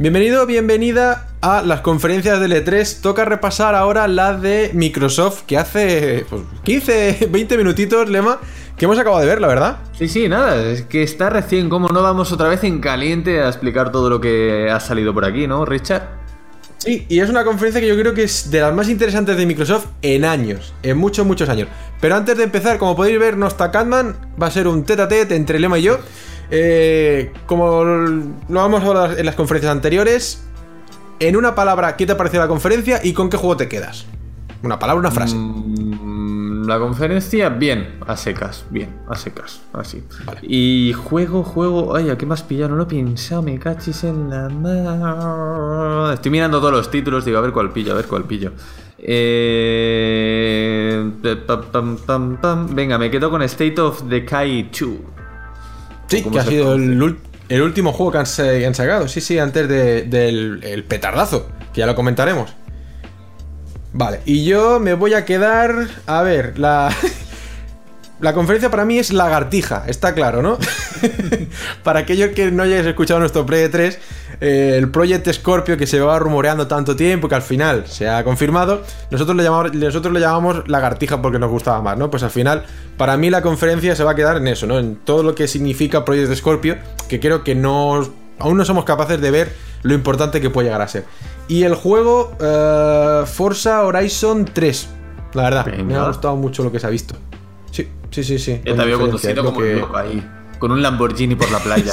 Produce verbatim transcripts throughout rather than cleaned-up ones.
Bienvenido, bienvenida a las conferencias del E tres. Toca repasar ahora la de Microsoft, que hace pues, quince, veinte minutitos, Lema, que hemos acabado de ver, la verdad. Sí, sí, nada, es que está recién, como no vamos otra vez en caliente a explicar todo lo que ha salido por aquí, ¿no, Richard? Sí, y es una conferencia que yo creo que es de las más interesantes de Microsoft en años, en muchos, muchos años. Pero antes de empezar, como podéis ver, no está Catman, va a ser un tete a tete entre Lema y yo. Eh, como lo hemos hablado en las conferencias anteriores, en una palabra, ¿qué te pareció la conferencia y con qué juego te quedas? Una palabra, una frase. Mm, la conferencia, bien, a secas, bien, a secas, así. Vale. Y juego, juego, ay, ¿a qué más pillado? No lo he pensado, me cachis en la mar. Estoy mirando todos los títulos, digo, a ver cuál pillo, a ver cuál pillo. Eh... Pam, pam, pam, pam. Venga, me quedo con State of Decay dos. Sí, que ha sido el, el último juego que han, que han sacado. Sí, sí, antes de, del el petardazo, que ya lo comentaremos. Vale, y yo me voy a quedar... A ver, la... La conferencia para mí es lagartija, está claro, ¿no? Para aquellos que no hayáis escuchado nuestro Play E tres, eh, el Project Scorpio que se va rumoreando tanto tiempo, que al final se ha confirmado, nosotros le llamamos, nosotros le llamamos lagartija porque nos gustaba más, ¿no? Pues al final, para mí la conferencia se va a quedar en eso, ¿no? En todo lo que significa Project Scorpio, que creo que no, aún no somos capaces de ver lo importante que puede llegar a ser. Y el juego, uh, Forza Horizon tres, la verdad, Venga. me ha gustado mucho lo que se ha visto. Sí, sí, sí, sí. Ya te había conducido como que... un loco ahí, con un Lamborghini por la playa.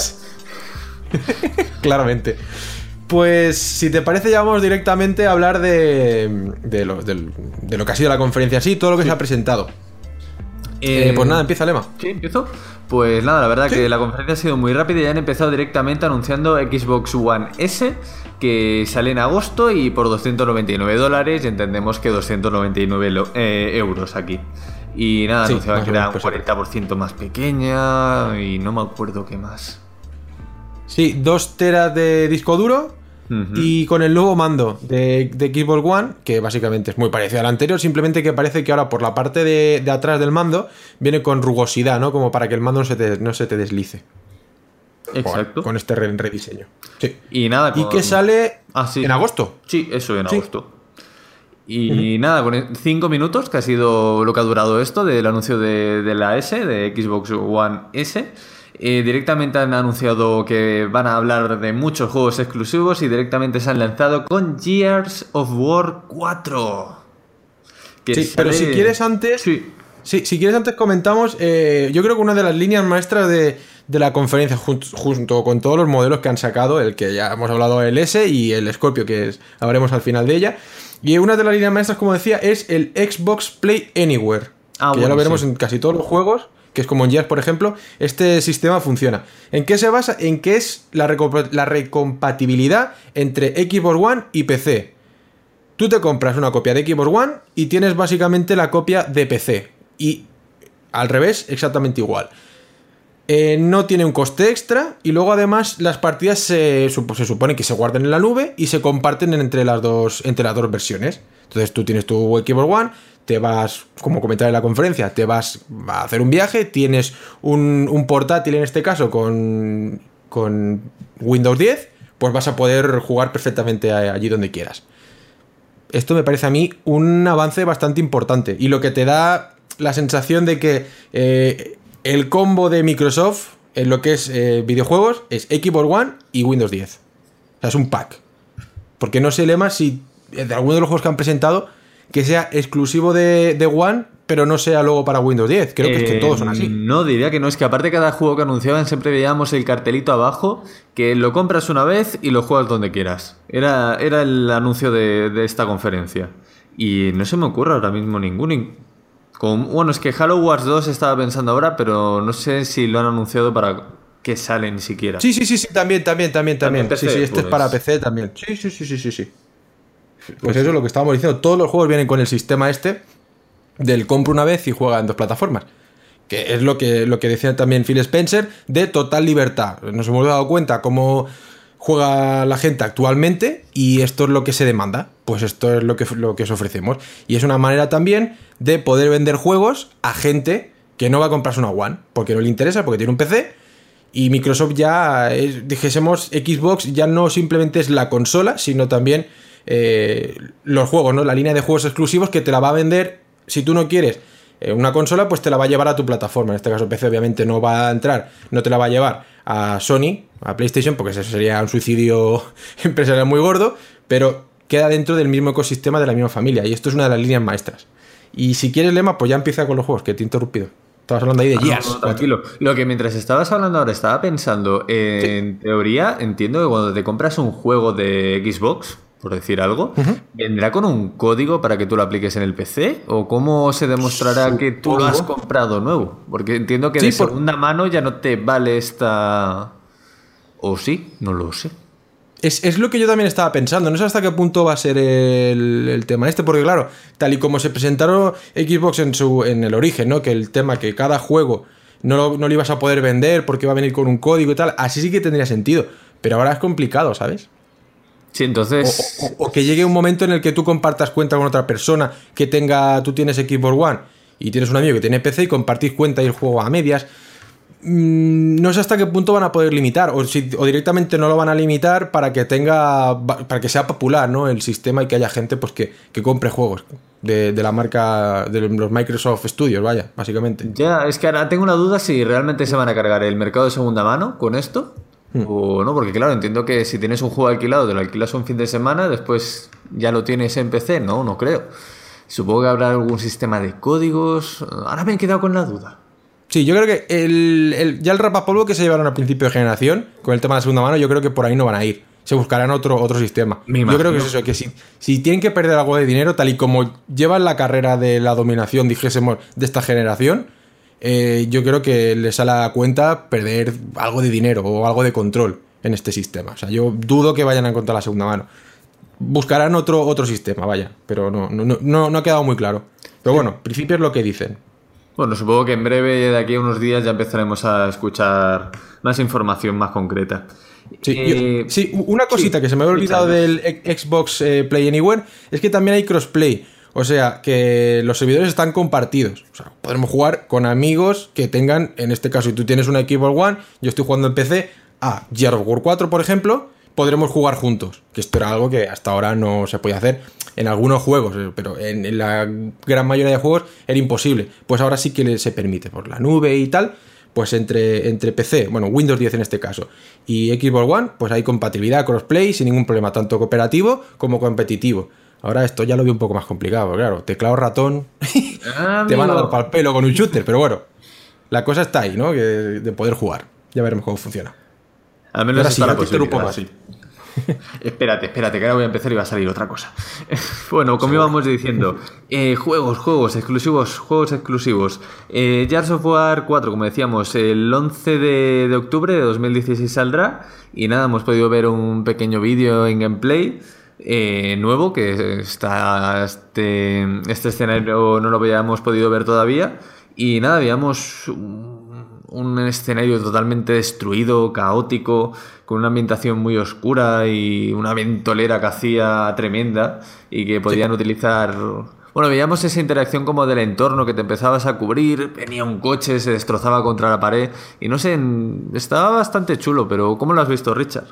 Claramente. Pues si te parece ya vamos directamente a hablar de, de, lo, de, de lo que ha sido la conferencia así, todo lo que sí. se ha presentado. Eh, eh, pues nada, empieza Lema. Sí, empiezo. Pues nada, la verdad ¿Sí? que la conferencia ha sido muy rápida y han empezado directamente anunciando Xbox One S, que sale en agosto y por doscientos noventa y nueve dólares, y entendemos que doscientos noventa y nueve eh, euros aquí. Y nada, sí, anunciaban que era un cuarenta por ciento más pequeña y no me acuerdo qué más. Sí, dos teras de disco duro uh-huh. y con el nuevo mando de, de Xbox One, que básicamente es muy parecido al anterior, simplemente que parece que ahora por la parte de, de atrás del mando viene con rugosidad, ¿no? Como para que el mando no se te, no se te deslice. Exacto. Con, con este re- rediseño. Sí. Y nada, con... Y que sale ah, sí. en agosto. Sí, eso, en agosto. Sí. Y uh-huh. nada, con cinco minutos, que ha sido lo que ha durado esto del anuncio de, de la S, de Xbox One S, eh, directamente han anunciado que van a hablar de muchos juegos exclusivos y directamente se han lanzado con Gears of War cuatro. Que sí, sale... pero si quieres antes... Sí. Sí, si quieres antes comentamos, eh, yo creo que una de las líneas maestras de, de la conferencia, junto, junto con todos los modelos que han sacado, el que ya hemos hablado, el S y el Scorpio, que es, hablaremos al final de ella. Y una de las líneas maestras, como decía, es el Xbox Play Anywhere. Ah, que bueno, ya lo veremos sí. en casi todos los juegos, que es como en Gears, por ejemplo. Este sistema funciona. ¿En qué se basa? En que es la, recomp- la recompatibilidad entre Xbox One y P C. Tú te compras una copia de Xbox One y tienes básicamente la copia de P C. Y al revés, exactamente igual. Eh, no tiene un coste extra y luego además las partidas se, se supone que se guardan en la nube y se comparten entre las dos, entre las dos versiones. Entonces tú tienes tu Xbox One, te vas, como comentaba en la conferencia, te vas a hacer un viaje, tienes un, un portátil en este caso con, con Windows diez, pues vas a poder jugar perfectamente allí donde quieras. Esto me parece a mí un avance bastante importante y lo que te da la sensación de que eh, el combo de Microsoft en lo que es eh, videojuegos es Xbox One y Windows diez. O sea, es un pack. Porque no sé, Lema, si de alguno de los juegos que han presentado que sea exclusivo de, de One, pero no sea luego para Windows diez. Creo que eh, es que todos son así. No, diría que no. Es que aparte de cada juego que anunciaban siempre veíamos el cartelito abajo que lo compras una vez y lo juegas donde quieras. Era, era el anuncio de, de esta conferencia. Y no se me ocurre ahora mismo ninguno. Con, bueno, es que Halo Wars dos estaba pensando ahora, pero no sé si lo han anunciado para que sale ni siquiera. Sí, sí, sí, sí, también, también, también, también. P C, sí, sí, este pues... es para P C también. Sí, sí, sí, sí, sí, sí. Pues, pues eso es lo que estábamos diciendo. Todos los juegos vienen con el sistema este del compra una vez y juega en dos plataformas. Que es lo que, lo que decía también Phil Spencer, de total libertad. Nos hemos dado cuenta cómo juega la gente actualmente y esto es lo que se demanda. Pues esto es lo que, lo que os ofrecemos. Y es una manera también de poder vender juegos a gente que no va a comprarse una One porque no le interesa, porque tiene un P C Y Microsoft ya, es, dijésemos, Xbox ya no simplemente es la consola, sino también eh, los juegos, ¿no? La línea de juegos exclusivos que te la va a vender. Si tú no quieres eh, una consola, pues te la va a llevar a tu plataforma. En este caso P C obviamente no va a entrar, no te la va a llevar a Sony, a PlayStation, porque eso sería un suicidio empresarial muy gordo, pero queda dentro del mismo ecosistema de la misma familia. Y esto es una de las líneas maestras. Y si quieres, Lema, pues ya empieza con los juegos, que te he interrumpido. Estabas hablando ahí de Gears. No, no, tranquilo. Lo que mientras estabas hablando ahora estaba pensando, eh, en teoría, entiendo que cuando te compras un juego de Xbox, por decir algo, uh-huh. ¿vendrá con un código para que tú lo apliques en el P C? ¿O cómo se demostrará Supongo. que tú lo has comprado nuevo? Porque entiendo que sí, de por... segunda mano ya no te vale esta... ¿O sí? No lo sé. Es, es lo que yo también estaba pensando. No sé hasta qué punto va a ser el, el tema este, porque claro, tal y como se presentaron Xbox en su en el origen, ¿no? Que el tema que cada juego no lo, no lo ibas a poder vender porque va a venir con un código y tal, así sí que tendría sentido. Pero ahora es complicado, ¿sabes? Sí, entonces... O, o, o que llegue un momento en el que tú compartas cuenta con otra persona que tenga... Tú tienes Xbox One y tienes un amigo que tiene P C y compartís cuenta y el juego a medias... No sé hasta qué punto van a poder limitar o, si, o directamente no lo van a limitar para que tenga para que sea popular, ¿no? El sistema y que haya gente pues que, que compre juegos de, de la marca de los Microsoft Studios, vaya, básicamente. Ya, es que ahora tengo una duda si realmente se van a cargar el mercado de segunda mano con esto hmm. o no, porque claro, entiendo que si tienes un juego alquilado, te lo alquilas un fin de semana, después ya lo tienes en P C, no, no creo. Supongo que habrá algún sistema de códigos. Ahora me he quedado con la duda. Sí, yo creo que el, el, ya el rapapolvo que se llevaron al principio de generación con el tema de la segunda mano, yo creo que por ahí no van a ir. Se buscarán otro, otro sistema. Yo creo que es eso, que si, si tienen que perder algo de dinero, tal y como llevan la carrera de la dominación, dijésemos, de esta generación, eh, yo creo que les sale a cuenta perder algo de dinero o algo de control en este sistema. O sea, yo dudo que vayan a encontrar la segunda mano. Buscarán otro, otro sistema, vaya, pero no, no, no, no ha quedado muy claro. Pero bueno, en principio es lo que dicen. Bueno, supongo que en breve, de aquí a unos días, ya empezaremos a escuchar más información más concreta. Sí, eh, yo, sí una cosita sí, que se me había olvidado del Xbox eh, Play Anywhere es que también hay crossplay. O sea, que los servidores están compartidos. O sea, podremos jugar con amigos que tengan, en este caso, si tú tienes una Xbox One, yo estoy jugando en P C a Gears of War cuatro, por ejemplo, podremos jugar juntos. Que esto era algo que hasta ahora no se podía hacer en algunos juegos, pero en, en la gran mayoría de juegos era imposible. Pues ahora sí que se permite por la nube y tal. Pues entre, entre P C, bueno, Windows diez en este caso, y Xbox One, pues hay compatibilidad crossplay sin ningún problema, tanto cooperativo como competitivo. Ahora esto ya lo veo un poco más complicado, porque claro, teclado ratón, ah, te van a dar pa'l pelo con un shooter, pero bueno, la cosa está ahí, ¿no? Que de poder jugar. Ya veremos cómo funciona. Al menos está la posibilidad, sí. Espérate, espérate, que ahora voy a empezar y va a salir otra cosa. Bueno, como íbamos diciendo, eh, juegos, juegos exclusivos, juegos exclusivos. Eh, Gears of War cuatro, como decíamos, el once de, de octubre de dos mil dieciséis saldrá. Y nada, hemos podido ver un pequeño vídeo en gameplay eh, nuevo, que está este, este escenario no lo habíamos podido ver todavía. Y nada, veíamos un escenario totalmente destruido, caótico, con una ambientación muy oscura y una ventolera que hacía tremenda y que podían sí. utilizar... Bueno, veíamos esa interacción como del entorno, que te empezabas a cubrir, venía un coche, se destrozaba contra la pared y no sé, estaba bastante chulo, pero ¿cómo lo has visto, Richard?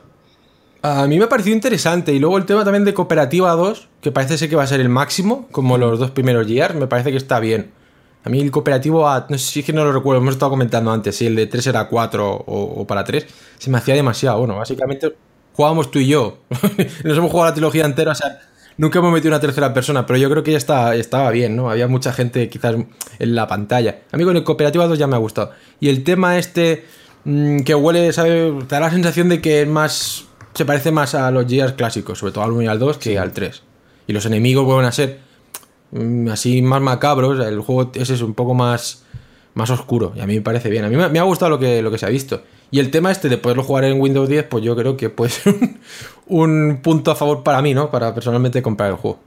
A mí me pareció interesante y luego el tema también de Cooperativa dos, que parece ser que va a ser el máximo, como los dos primeros Gears, me parece que está bien. A mí el cooperativo, a, no sé si es que no lo recuerdo, hemos estado comentando antes, si el de tres era cuatro o, o para tres, se me hacía demasiado. Bueno, básicamente jugábamos tú y yo, nos hemos jugado la trilogía entera, o sea, nunca hemos metido una tercera persona, pero yo creo que ya está, estaba bien, ¿no? Había mucha gente quizás en la pantalla. A mí con el cooperativo dos ya me ha gustado. Y el tema este, mmm, que huele, ¿sabes? Te da la sensación de que es más, se parece más a los Gears clásicos, sobre todo al uno y al dos, que sí. al tres. Y los enemigos vuelven a ser así más macabros, el juego ese es un poco más, más oscuro y a mí me parece bien, a mí me, me ha gustado lo que, lo que se ha visto y el tema este de poderlo jugar en Windows diez, pues yo creo que puede ser un, un punto a favor para mí, ¿no? Para personalmente comprar el juego.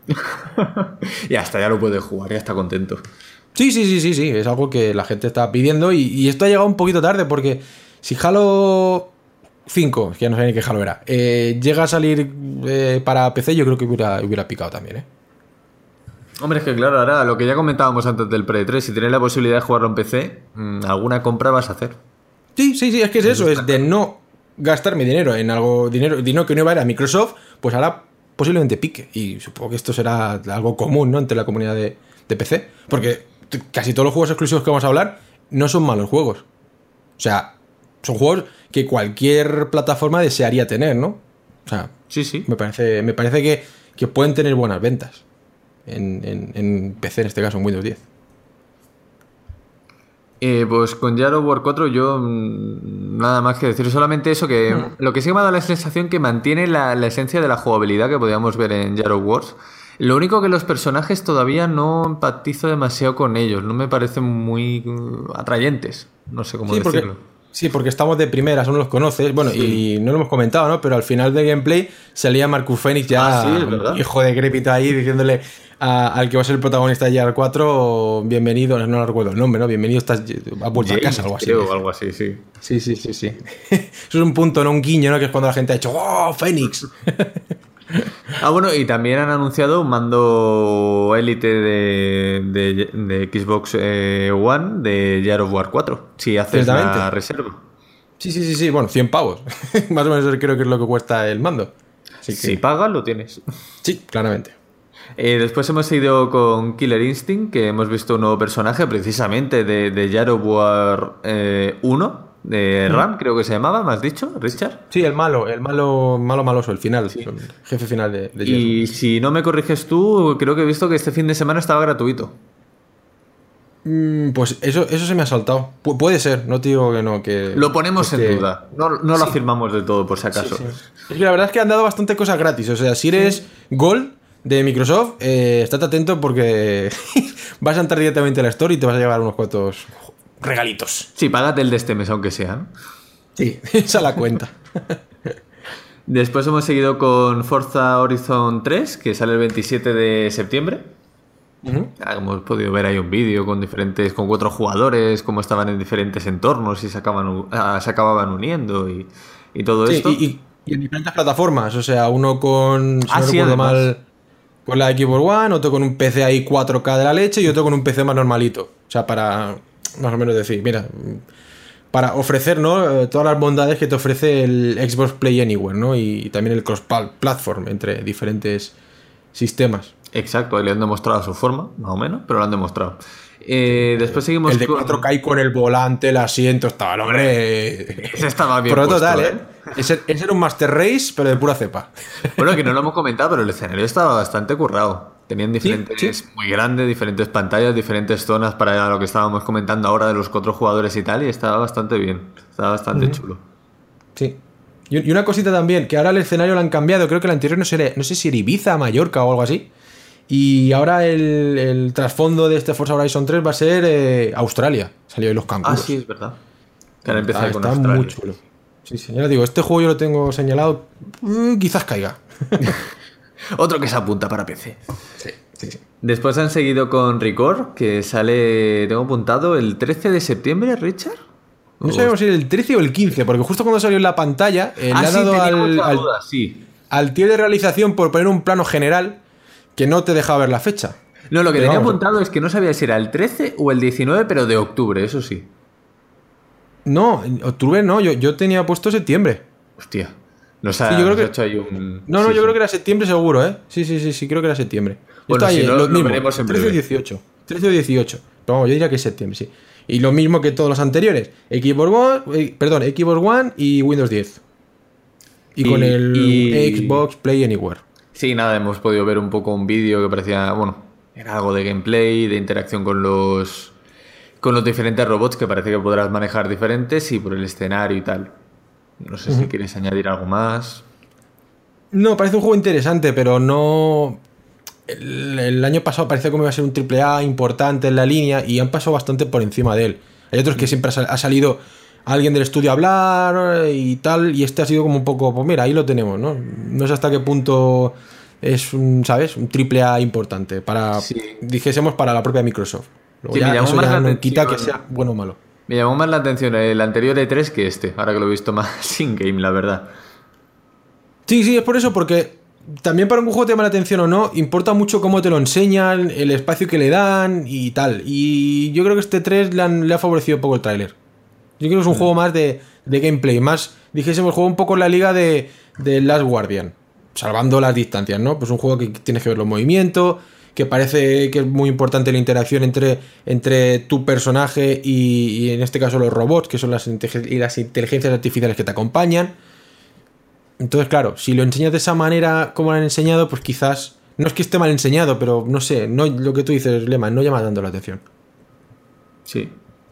Y hasta ya lo puedes jugar, ya está contento. Sí, sí, sí, sí, sí, es algo que la gente está pidiendo y, y esto ha llegado un poquito tarde porque si Halo cinco, que ya no sé ni qué Halo era, eh, llega a salir eh, para P C, yo creo que hubiera, hubiera picado también, ¿eh? Hombre, es que claro, ahora lo que ya comentábamos antes del Pre tres, si tienes la posibilidad de jugarlo en P C, alguna compra vas a hacer. Sí, sí, sí, es que es eso, es de no gastarme dinero en algo, dinero, dinero que no iba a ir a Microsoft, pues ahora posiblemente pique. Y supongo que esto será algo común, ¿no? Entre la comunidad de, de P C. Porque casi todos los juegos exclusivos que vamos a hablar no son malos juegos. O sea, son juegos que cualquier plataforma desearía tener, ¿no? O sea, sí, sí. Me parece, me parece que, que pueden tener buenas ventas en, en, en P C, en este caso, en Windows diez. Eh, pues con Gears of War cuatro yo mmm, nada más que decir, solamente eso, que mm. lo que sí me ha dado la sensación que mantiene la, la esencia de la jugabilidad que podíamos ver en Gears of War. Lo único que los personajes todavía no empatizo demasiado con ellos, no me parecen muy uh, atrayentes, no sé cómo sí, decirlo. Porque, sí, porque estamos de primeras, no los conoces, bueno, sí. Y no lo hemos comentado, ¿no? Pero al final del gameplay salía Marcus Phoenix ya, ah, sí, hijo de Crepita ahí, diciéndole a, al que va a ser el protagonista de Gears cuatro, bienvenido, no, no recuerdo el nombre, ¿no? Bienvenido, estás a vuelta a casa, algo así. Creo, algo así, sí. Sí, sí, sí, sí. Eso es un punto, no un guiño, ¿no? Que es cuando la gente ha dicho, ¡oh, Phoenix! Ah, bueno, y también han anunciado un mando élite de, de, de Xbox eh, One de Gears of War cuatro, si haces la reserva. Sí, sí, sí, sí, bueno, cien pavos. Más o menos creo que es lo que cuesta el mando. Así que... Si pagas, lo tienes. Sí, claramente. Eh, después hemos ido con Killer Instinct, que hemos visto un nuevo personaje precisamente de, de Gears of War eh, uno. De Ram, mm. creo que se llamaba, ¿me has dicho, Richard? Sí, el malo, el malo, malo maloso, el final, sí. El jefe final de, de Y si no me corriges tú, creo que he visto que este fin de semana estaba gratuito. Mm, pues eso, eso se me ha saltado. Pu- puede ser, no te digo que no. Que, lo ponemos que... en duda, no, no sí. lo afirmamos del todo, por si acaso. Sí, sí. Es que la verdad es que han dado bastante cosas gratis, o sea, si eres sí. Gold de Microsoft, eh, estate atento porque vas a entrar directamente a la Store y te vas a llevar unos cuantos... regalitos. Sí, págate el de este mes, aunque sea, ¿no? Sí, esa la cuenta. Después hemos seguido con Forza Horizon tres, que sale el veintisiete de septiembre. Uh-huh. Hemos podido ver ahí un vídeo con diferentes, con cuatro jugadores, cómo estaban en diferentes entornos y se, acaban, uh, se acababan uniendo y, y todo sí, esto. Y, y, y en diferentes plataformas, o sea, uno con, si ah, no sí, recuerdo además. mal, con la Xbox One, otro con un P C ahí cuatro K de la leche y otro con un P C más normalito. O sea, para... más o menos decir, mira, para ofrecer, ¿no?, todas las bondades que te ofrece el Xbox Play Anywhere, ¿no? Y también el cross-platform entre diferentes sistemas. Exacto, ahí le han demostrado su forma, más o menos, pero lo han demostrado. Eh, después seguimos el de cuatro K con el volante, el asiento, estaba, el hombre... Ese estaba bien Pero puesto, total, ¿eh? ¿eh? Ese, ese era un Master Race, pero de pura cepa. Bueno, que no lo hemos comentado, pero el escenario estaba bastante currado. Tenían diferentes, sí, sí. muy grandes, diferentes pantallas, diferentes zonas para lo que estábamos comentando ahora de los cuatro jugadores y tal, y estaba bastante bien, estaba bastante uh-huh. chulo. Sí. Y una cosita también, que ahora el escenario lo han cambiado, creo que el anterior no sé, no sé si era Ibiza, Mallorca o algo así, y ahora el, el trasfondo de este Forza Horizon tres va a ser eh, Australia, salió de los canguros. Ah, sí, es verdad. Que ahora empieza está, con está Australia. Muy chulo. Sí, sí, ya lo digo, este juego yo lo tengo señalado, mm, quizás caiga. Otro que se apunta para P C. Sí, sí, sí. Después han seguido con Record, que sale, tengo apuntado, el trece de septiembre, Richard. No sabemos si era el trece o el quince, porque justo cuando salió en la pantalla eh, ah, le ha sí, dado al, al, duda, sí. al tío de realización por poner un plano general que no te dejaba ver la fecha. No, lo que pero tenía vamos, apuntado es que no sabía si era el trece o el diecinueve, pero de octubre, eso sí. No, en octubre no, yo, yo tenía puesto septiembre. Hostia. No sé, sí, yo creo que... hecho ahí un... No, no, sí, yo sí. creo que era septiembre seguro, ¿eh? Sí, sí, sí, sí, creo que era septiembre. Bueno, está si ahí, no, lo lo mismo, veremos en trece o breve. dieciocho. trece o dieciocho. Pero vamos, yo diría que es septiembre, sí. Y lo mismo que todos los anteriores. Xbox One, eh, perdón, Xbox One y Windows diez. Y, y con el y... Xbox Play Anywhere. Sí, nada, hemos podido ver un poco un vídeo que parecía, bueno, era algo de gameplay, de interacción con los con los diferentes robots que parece que podrás manejar diferentes y por el escenario y tal. No sé uh-huh. si quieres añadir algo más. No, parece un juego interesante, pero no... El, el año pasado parecía como iba a ser un triple A importante en la línea y han pasado bastante por encima de él. Hay otros que siempre ha salido alguien del estudio a hablar y tal, y este ha sido como un poco, pues mira, ahí lo tenemos, ¿no? No sé hasta qué punto es un, ¿sabes? Un triple A importante para, sí. dijésemos, para la propia Microsoft. Luego sí, ya, me llamó eso más ya la no atención, quita que sea bueno o malo. Me llamó más la atención el anterior E tres que este, ahora que lo he visto más in-game, la verdad. Sí, sí, es por eso, porque también para un juego te llama la atención o no, importa mucho cómo te lo enseñan, el espacio que le dan y tal. Y yo creo que este tres le, han, le ha favorecido un poco el tráiler. Yo creo que es un mm. juego más de, de gameplay, más, dijésemos, juego un poco en la liga de, de Last Guardian, salvando las distancias, ¿no? Pues un juego que tienes que ver los movimientos, que parece que es muy importante la interacción entre, entre tu personaje y, y en este caso los robots, que son las, y las inteligencias artificiales que te acompañan. Entonces, claro, si lo enseñas de esa manera como lo han enseñado, pues quizás, no es que esté mal enseñado, pero no sé, no, lo que tú dices, Lema, no llama tanto la atención. Sí.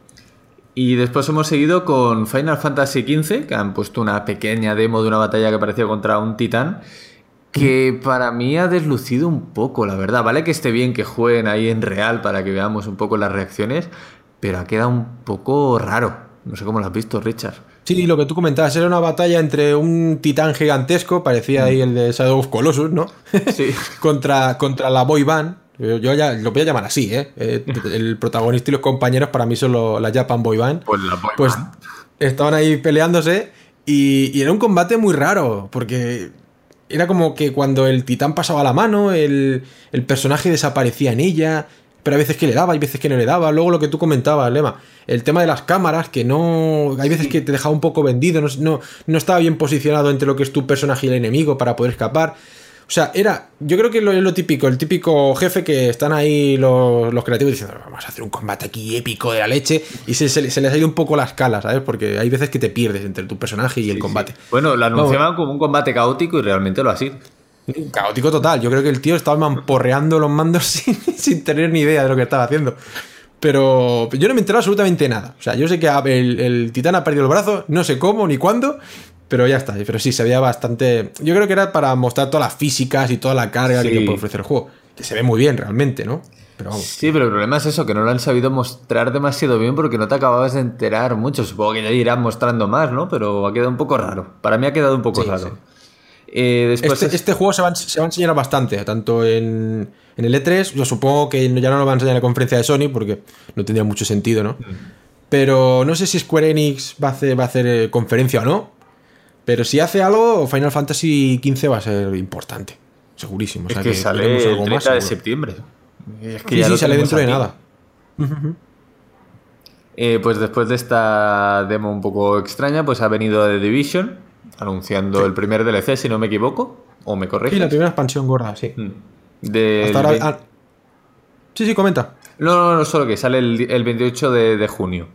Y después hemos seguido con Final Fantasy quince, que han puesto una pequeña demo de una batalla que parecía contra un titán, que para mí ha deslucido un poco, la verdad. Vale que esté bien que jueguen ahí en real para que veamos un poco las reacciones, pero ha quedado un poco raro. No sé cómo lo has visto, Richard. Sí, lo que tú comentabas, era una batalla entre un titán gigantesco, parecía mm. ahí el de Shadow of Colossus, ¿no? Sí. contra, contra la boy band. Yo, yo ya lo voy a llamar así, ¿eh? El protagonista y los compañeros para mí son lo, la Japan Boy Band. Pues la boy pues band. Estaban ahí peleándose y, y era un combate muy raro, porque era como que cuando el titán pasaba la mano, el, el personaje desaparecía en ella, pero hay veces que le daba, hay veces que no le daba. Luego lo que tú comentabas, Lema, el tema de las cámaras, que no... Hay veces que te dejaba un poco vendido, no, no, no estaba bien posicionado entre lo que es tu personaje y el enemigo para poder escapar. O sea, era, yo creo que lo, es lo típico, el típico jefe que están ahí los, los creativos diciendo, vamos a hacer un combate aquí épico de la leche, y se, se, se les ha ido un poco la escala, ¿sabes? Porque hay veces que te pierdes entre tu personaje y sí, el combate. Sí. Bueno, lo anunciaban no, como un combate caótico y realmente lo ha sido. Caótico total, yo creo que el tío estaba mamporreando los mandos sin, sin tener ni idea de lo que estaba haciendo. Pero yo no me enteré absolutamente nada. O sea, yo sé que el, el titán ha perdido el brazo, no sé cómo ni cuándo, pero ya está. Pero sí, se veía bastante... Yo creo que era para mostrar todas las físicas y toda la carga sí. que te puede ofrecer el juego. Que se ve muy bien realmente, ¿no? Pero vamos. Sí, pero el problema es eso, que no lo han sabido mostrar demasiado bien porque no te acababas de enterar mucho. Supongo que ya irán mostrando más, ¿no? Pero ha quedado un poco raro. Para mí ha quedado un poco sí, raro. Sí. Eh, después este, es... este juego se va, se va a enseñar bastante, tanto en, en el E tres, yo supongo que ya no lo van a enseñar en la conferencia de Sony porque no tendría mucho sentido, ¿no? Mm. Pero no sé si Square Enix va a hacer, va a hacer eh, conferencia o no, pero si hace algo, Final Fantasy quince va a ser importante, segurísimo. O sea, es que, que sale el treinta más, de septiembre. Es que sí, ya sí, sale dentro aquí. de nada. eh, pues después de esta demo un poco extraña, pues ha venido The Division anunciando sí. el primer D L C, si no me equivoco, o me corriges. Sí, la primera expansión gorda, sí. De Hasta ahora... veinte... ah. Sí, sí, comenta. No, no, no, solo que sale el, el veintiocho de, de junio.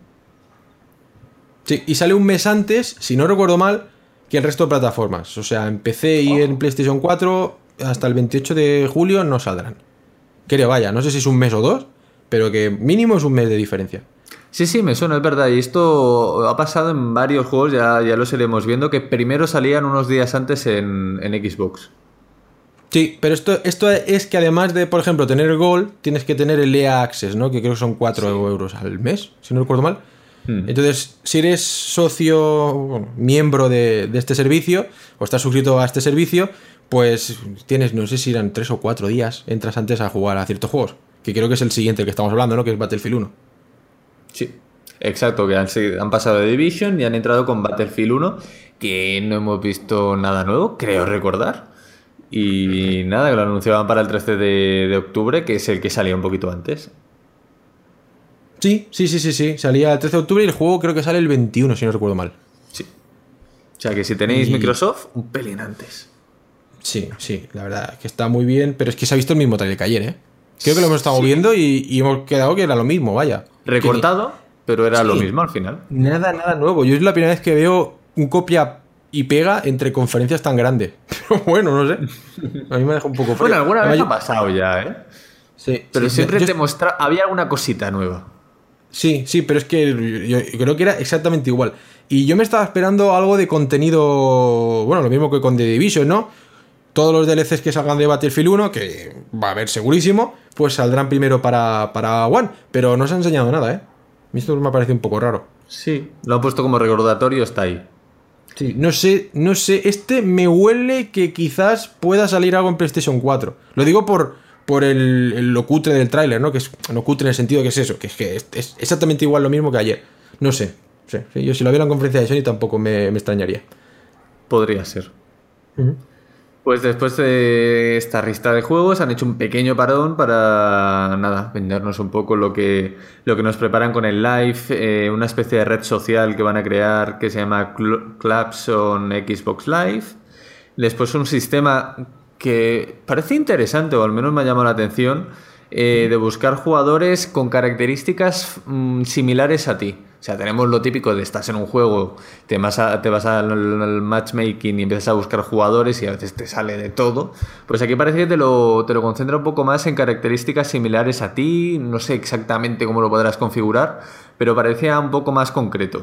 Sí, y sale un mes antes, si no recuerdo mal, que el resto de plataformas. O sea, en P C y oh. en PlayStation cuatro hasta el veintiocho de julio no saldrán. Creo, vaya, no sé si es un mes o dos, pero que mínimo es un mes de diferencia. Sí, sí, me suena, es verdad. Y esto ha pasado en varios juegos, ya, ya los iremos viendo, que primero salían unos días antes en, en Xbox. Sí, pero esto, esto es que además de, por ejemplo, tener el Gold, tienes que tener el E A Access, ¿no? Que creo que son cuatro sí. euros al mes, si no recuerdo mal. Hmm. Entonces, si eres socio, bueno, miembro de, de este servicio, o estás suscrito a este servicio, pues tienes, no sé si eran tres o cuatro días, entras antes a jugar a ciertos juegos. Que creo que es el siguiente que estamos hablando, ¿no? Que es Battlefield uno. Sí, exacto, que han, han pasado de Division y han entrado con Battlefield uno, que no hemos visto nada nuevo, creo recordar. Y nada, que lo anunciaban para el trece de, de octubre, que es el que salía un poquito antes. Sí, sí, sí, sí, sí. Salía el trece de octubre y el juego creo que sale el veintiuno, si no recuerdo mal. Sí. O sea que si tenéis y... Microsoft, un pelín antes. Sí, sí, la verdad que está muy bien, pero es que se ha visto el mismo trailer que ayer, ¿eh? Creo que lo hemos estado sí. viendo y, y hemos quedado que era lo mismo, vaya. Recortado, que... pero era sí. lo mismo al final. Nada, nada nuevo. Yo es la primera vez que veo un copia y pega entre conferencias tan grandes. Pero bueno, no sé. A mí me deja un poco frío. Bueno, alguna vez yo... ha pasado ya, ¿eh? Sí. Pero sí, siempre yo... te mostraba... Había alguna cosita nueva. Sí, sí, pero es que yo creo que era exactamente igual. Y yo me estaba esperando algo de contenido... Bueno, lo mismo que con The Division, ¿no? Todos los D L Cs que salgan de Battlefield uno, que va a haber segurísimo, pues saldrán primero para, para One. Pero no se ha enseñado nada, ¿eh? Esto me parece un poco raro. Sí, lo han puesto como recordatorio, está ahí. Sí, no sé, no sé, este me huele que quizás pueda salir algo en PlayStation cuatro. Lo digo por, por el, el lo cutre del tráiler, ¿no? Que es lo cutre en el sentido que es eso, que es que es, es exactamente igual lo mismo que ayer. No sé, sí, sí, yo si lo viera en conferencia de Sony tampoco me, me extrañaría. Podría ser. Uh-huh. Pues después de esta lista de juegos han hecho un pequeño parón para, nada, vendernos un poco lo que, lo que nos preparan con el live, eh, una especie de red social que van a crear que se llama Cl- Clubs on Xbox Live. Después un sistema que parece interesante, o al menos me ha llamado la atención, eh, de buscar jugadores con características mm, similares a ti. O sea, tenemos lo típico de estás en un juego, te vas, a, te vas al, al matchmaking y empiezas a buscar jugadores y a veces te sale de todo. Pues aquí parece que te lo, te lo concentra un poco más en características similares a ti. No sé exactamente cómo lo podrás configurar, pero parecía un poco más concreto.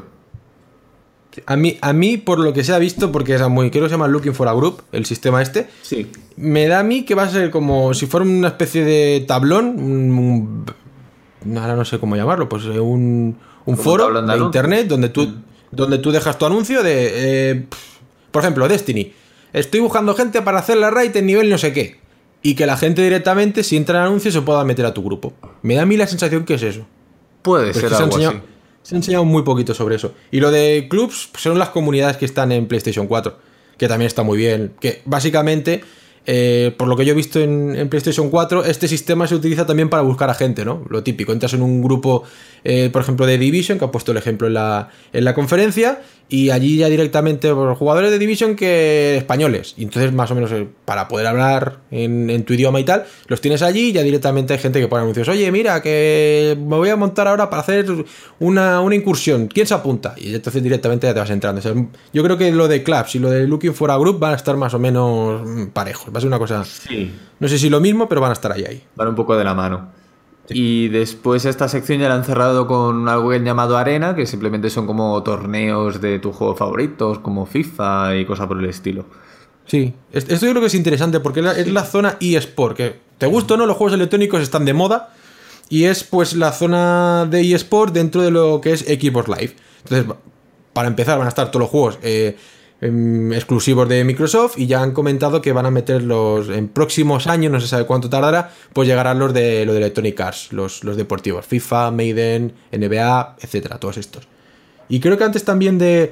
A mí, a mí, por lo que se ha visto, porque es muy, creo que se llama Looking for a Group, el sistema este, sí. Me da a mí que va a ser como si fuera una especie de tablón, un, un, ahora no sé cómo llamarlo, pues un, un foro de, de internet donde tú, mm. donde tú dejas tu anuncio de, eh, por ejemplo, Destiny. Estoy buscando gente para hacer la raid en nivel no sé qué. Y que la gente directamente, si entra en anuncio, se pueda meter a tu grupo. Me da a mí la sensación que es eso. Puede ser algo así. Se ha enseñado muy poquito sobre eso. Y lo de clubs pues son las comunidades que están en PlayStation cuatro, que también está muy bien. Que básicamente, eh, por lo que yo he visto en, en PlayStation cuatro, este sistema se utiliza también para buscar a gente, ¿no? Lo típico, entras en un grupo, eh, por ejemplo, de Division, que ha puesto el ejemplo en la, en la conferencia, y allí ya directamente los jugadores de Division que españoles. Y entonces, más o menos, eh, para poder hablar en, en tu idioma y tal, los tienes allí y ya directamente hay gente que pone anuncios. Oye, mira, que me voy a montar ahora para hacer una, una incursión. ¿Quién se apunta? Y entonces directamente ya te vas entrando. O sea, yo creo que lo de Clubs y lo de Looking for a Group van a estar más o menos parejos. Va a ser una cosa... Sí. No sé si lo mismo, pero van a estar ahí, ahí. Van un poco de la mano. Y después esta sección ya la han cerrado con algo que han llamado Arena, que simplemente son como torneos de tus juegos favoritos, como FIFA y cosas por el estilo. Sí, esto yo creo que es interesante porque es la zona eSport, que te gusta o no, los juegos electrónicos están de moda y es pues la zona de eSport dentro de lo que es Xbox Live. Entonces, para empezar van a estar todos los juegos eh, eh, exclusivos de Microsoft y ya han comentado que van a meterlos en próximos años, no se sabe cuánto tardará, pues llegarán los de lo de Electronic Arts, los, los deportivos, FIFA, Maiden, N B A, etcétera, todos estos. Y creo que antes también de,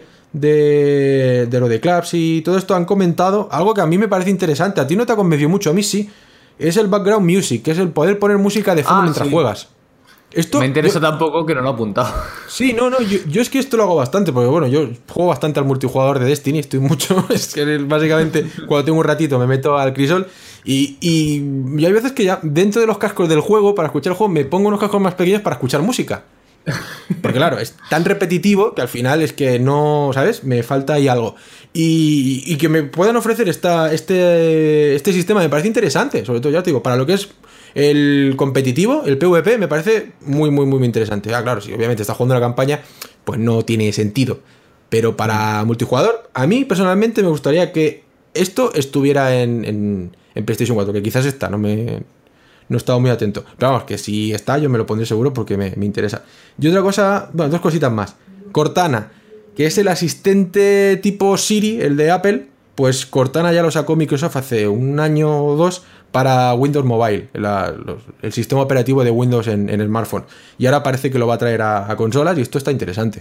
de, de lo de Clubs y todo esto han comentado algo que a mí me parece interesante, a ti no te ha convencido mucho, a mí sí, es el background music, que es el poder poner música de fondo ah, mientras sí. juegas. Esto, me interesa yo, tampoco que no lo he apuntado. Sí, no, no, yo, yo es que esto lo hago bastante, porque bueno, yo juego bastante al multijugador de Destiny, estoy mucho, es que básicamente cuando tengo un ratito me meto al crisol y, y, y hay veces que ya dentro de los cascos del juego, para escuchar el juego, me pongo unos cascos más pequeños para escuchar música. Porque claro, es tan repetitivo que al final es que no, ¿sabes? Me falta ahí algo. Y, y que me puedan ofrecer esta, este, este sistema me parece interesante, sobre todo ya te digo, para lo que es el competitivo, el PvP, me parece muy, muy, muy interesante. Ah, claro, si obviamente estás jugando la campaña, pues no tiene sentido. Pero para multijugador, a mí personalmente me gustaría que esto estuviera en, en, en PlayStation cuatro, que quizás está, no me... No he estado muy atento. Pero vamos, que si está, yo me lo pondré seguro porque me, me interesa. Y otra cosa, bueno, dos cositas más. Cortana, que es el asistente tipo Siri, el de Apple, pues Cortana ya lo sacó Microsoft hace un año o dos para Windows Mobile, la, los, el sistema operativo de Windows en, en el smartphone. Y ahora parece que lo va a traer a, a consolas y esto está interesante.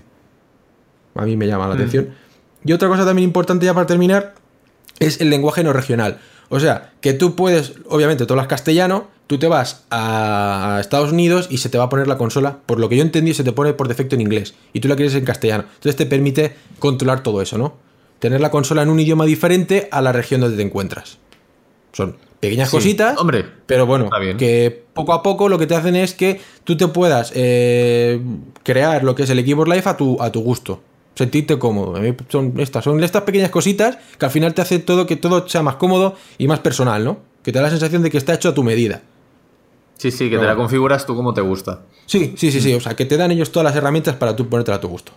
A mí me llama la mm. atención. Y otra cosa también importante ya para terminar es el lenguaje no regional. O sea, que tú puedes, obviamente tú hablas castellano, tú te vas a Estados Unidos y se te va a poner la consola, por lo que yo entendí, se te pone por defecto en inglés y tú la quieres en castellano. Entonces te permite controlar todo eso, ¿no? Tener la consola en un idioma diferente a la región donde te encuentras. Son pequeñas sí, cositas, hombre, pero bueno, que poco a poco lo que te hacen es que tú te puedas eh, crear lo que es el Xbox Live a tu, a tu gusto. Sentirte cómodo. Son estas, son estas pequeñas cositas que al final te hacen todo que todo sea más cómodo y más personal, ¿no? Que te da la sensación de que está hecho a tu medida. Sí, sí, que Pero, te la configuras tú como te gusta. Sí, sí, sí, sí. O sea, que te dan ellos todas las herramientas para tú ponértela a tu gusto.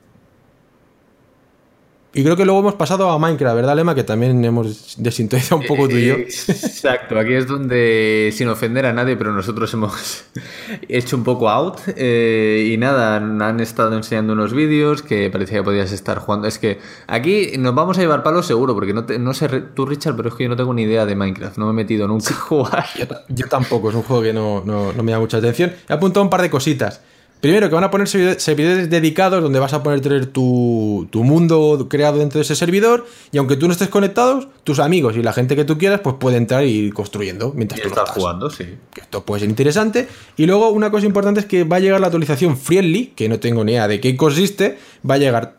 Y creo que luego hemos pasado a Minecraft, ¿verdad, Lema? Que también hemos desintonizado un poco tú y yo. Exacto, aquí es donde, sin ofender a nadie, pero nosotros hemos hecho un poco out. Eh, y nada, han estado enseñando unos vídeos que parecía que podías estar jugando. Es que aquí nos vamos a llevar palos seguro, porque no, te, no sé tú, Richard, pero es que yo no tengo ni idea de Minecraft. No me he metido nunca a jugar. Yo, yo tampoco, es un juego que no, no, no me da mucha atención. He apuntado un par de cositas. Primero, que van a poner servidores dedicados donde vas a poder tener tu, tu mundo creado dentro de ese servidor, y aunque tú no estés conectado, tus amigos y la gente que tú quieras pues puede entrar y ir construyendo mientras Y tú no estás estás. jugando, sí. Esto puede ser interesante. Y luego una cosa importante es que va a llegar la actualización Friendly, que no tengo ni idea de qué consiste, va a llegar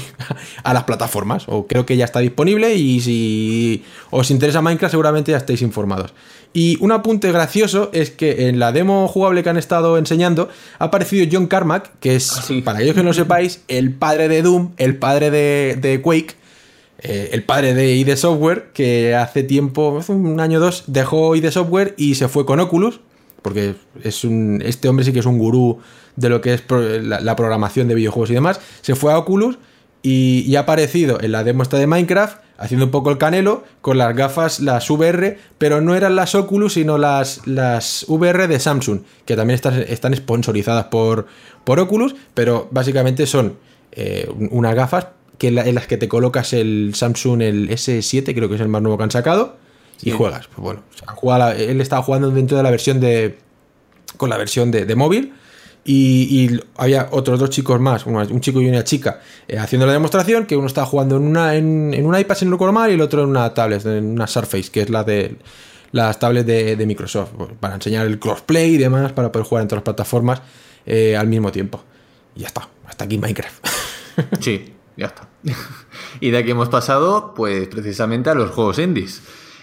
a las plataformas, o creo que ya está disponible, y si os interesa Minecraft seguramente ya estáis informados. Y un apunte gracioso es que en la demo jugable que han estado enseñando ha aparecido John Carmack, que es, Ah, sí. para aquellos que no lo sepáis, el padre de Doom, el padre de, de Quake, eh, el padre de I D Software, que hace tiempo, hace un año o dos, dejó I D Software y se fue con Oculus, porque es un, este hombre sí que es un gurú de lo que es pro, la, la programación de videojuegos y demás. Se fue a Oculus y, y ha aparecido en la demo esta de Minecraft haciendo un poco el canelo con las gafas, las V R, pero no eran las Oculus sino las, las V R de Samsung, que también están, están sponsorizadas por, por Oculus, pero básicamente son eh, unas gafas que en, la, en las que te colocas el Samsung, el ese siete, creo que es el más nuevo que han sacado, y sí. juegas. Pues bueno, han jugado, él estaba jugando dentro de la versión de con la versión de, de móvil. Y, y había otros dos chicos más, un chico y una chica, eh, haciendo la demostración, que uno estaba jugando en una en, en un iPad sin normal y el otro en una tablet, en una Surface, que es la de las tablets de, de Microsoft, para enseñar el crossplay y demás, para poder jugar en todas las plataformas eh, al mismo tiempo. Y ya está, hasta aquí Minecraft. Sí, ya está. Y de aquí hemos pasado, pues, precisamente a los juegos indies.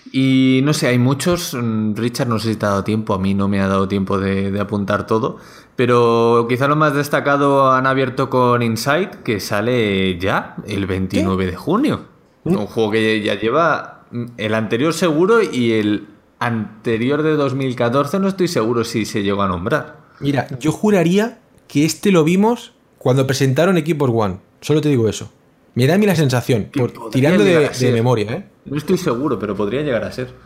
Y no sé, hay muchos. Richard, no sé si te ha dado tiempo, a mí no me ha dado tiempo de, de apuntar todo, pero quizá lo más destacado han abierto con Inside, que sale ya el veintinueve ¿Qué? de junio. ¿Mm? Un juego que ya lleva el anterior seguro, y el anterior de dos mil catorce no estoy seguro si se llegó a nombrar. Mira, yo juraría que este lo vimos cuando presentaron Xbox One. Solo te digo eso. Me da a mí la sensación, por, tirando de, de memoria, ¿eh? No estoy seguro, pero podría llegar a ser.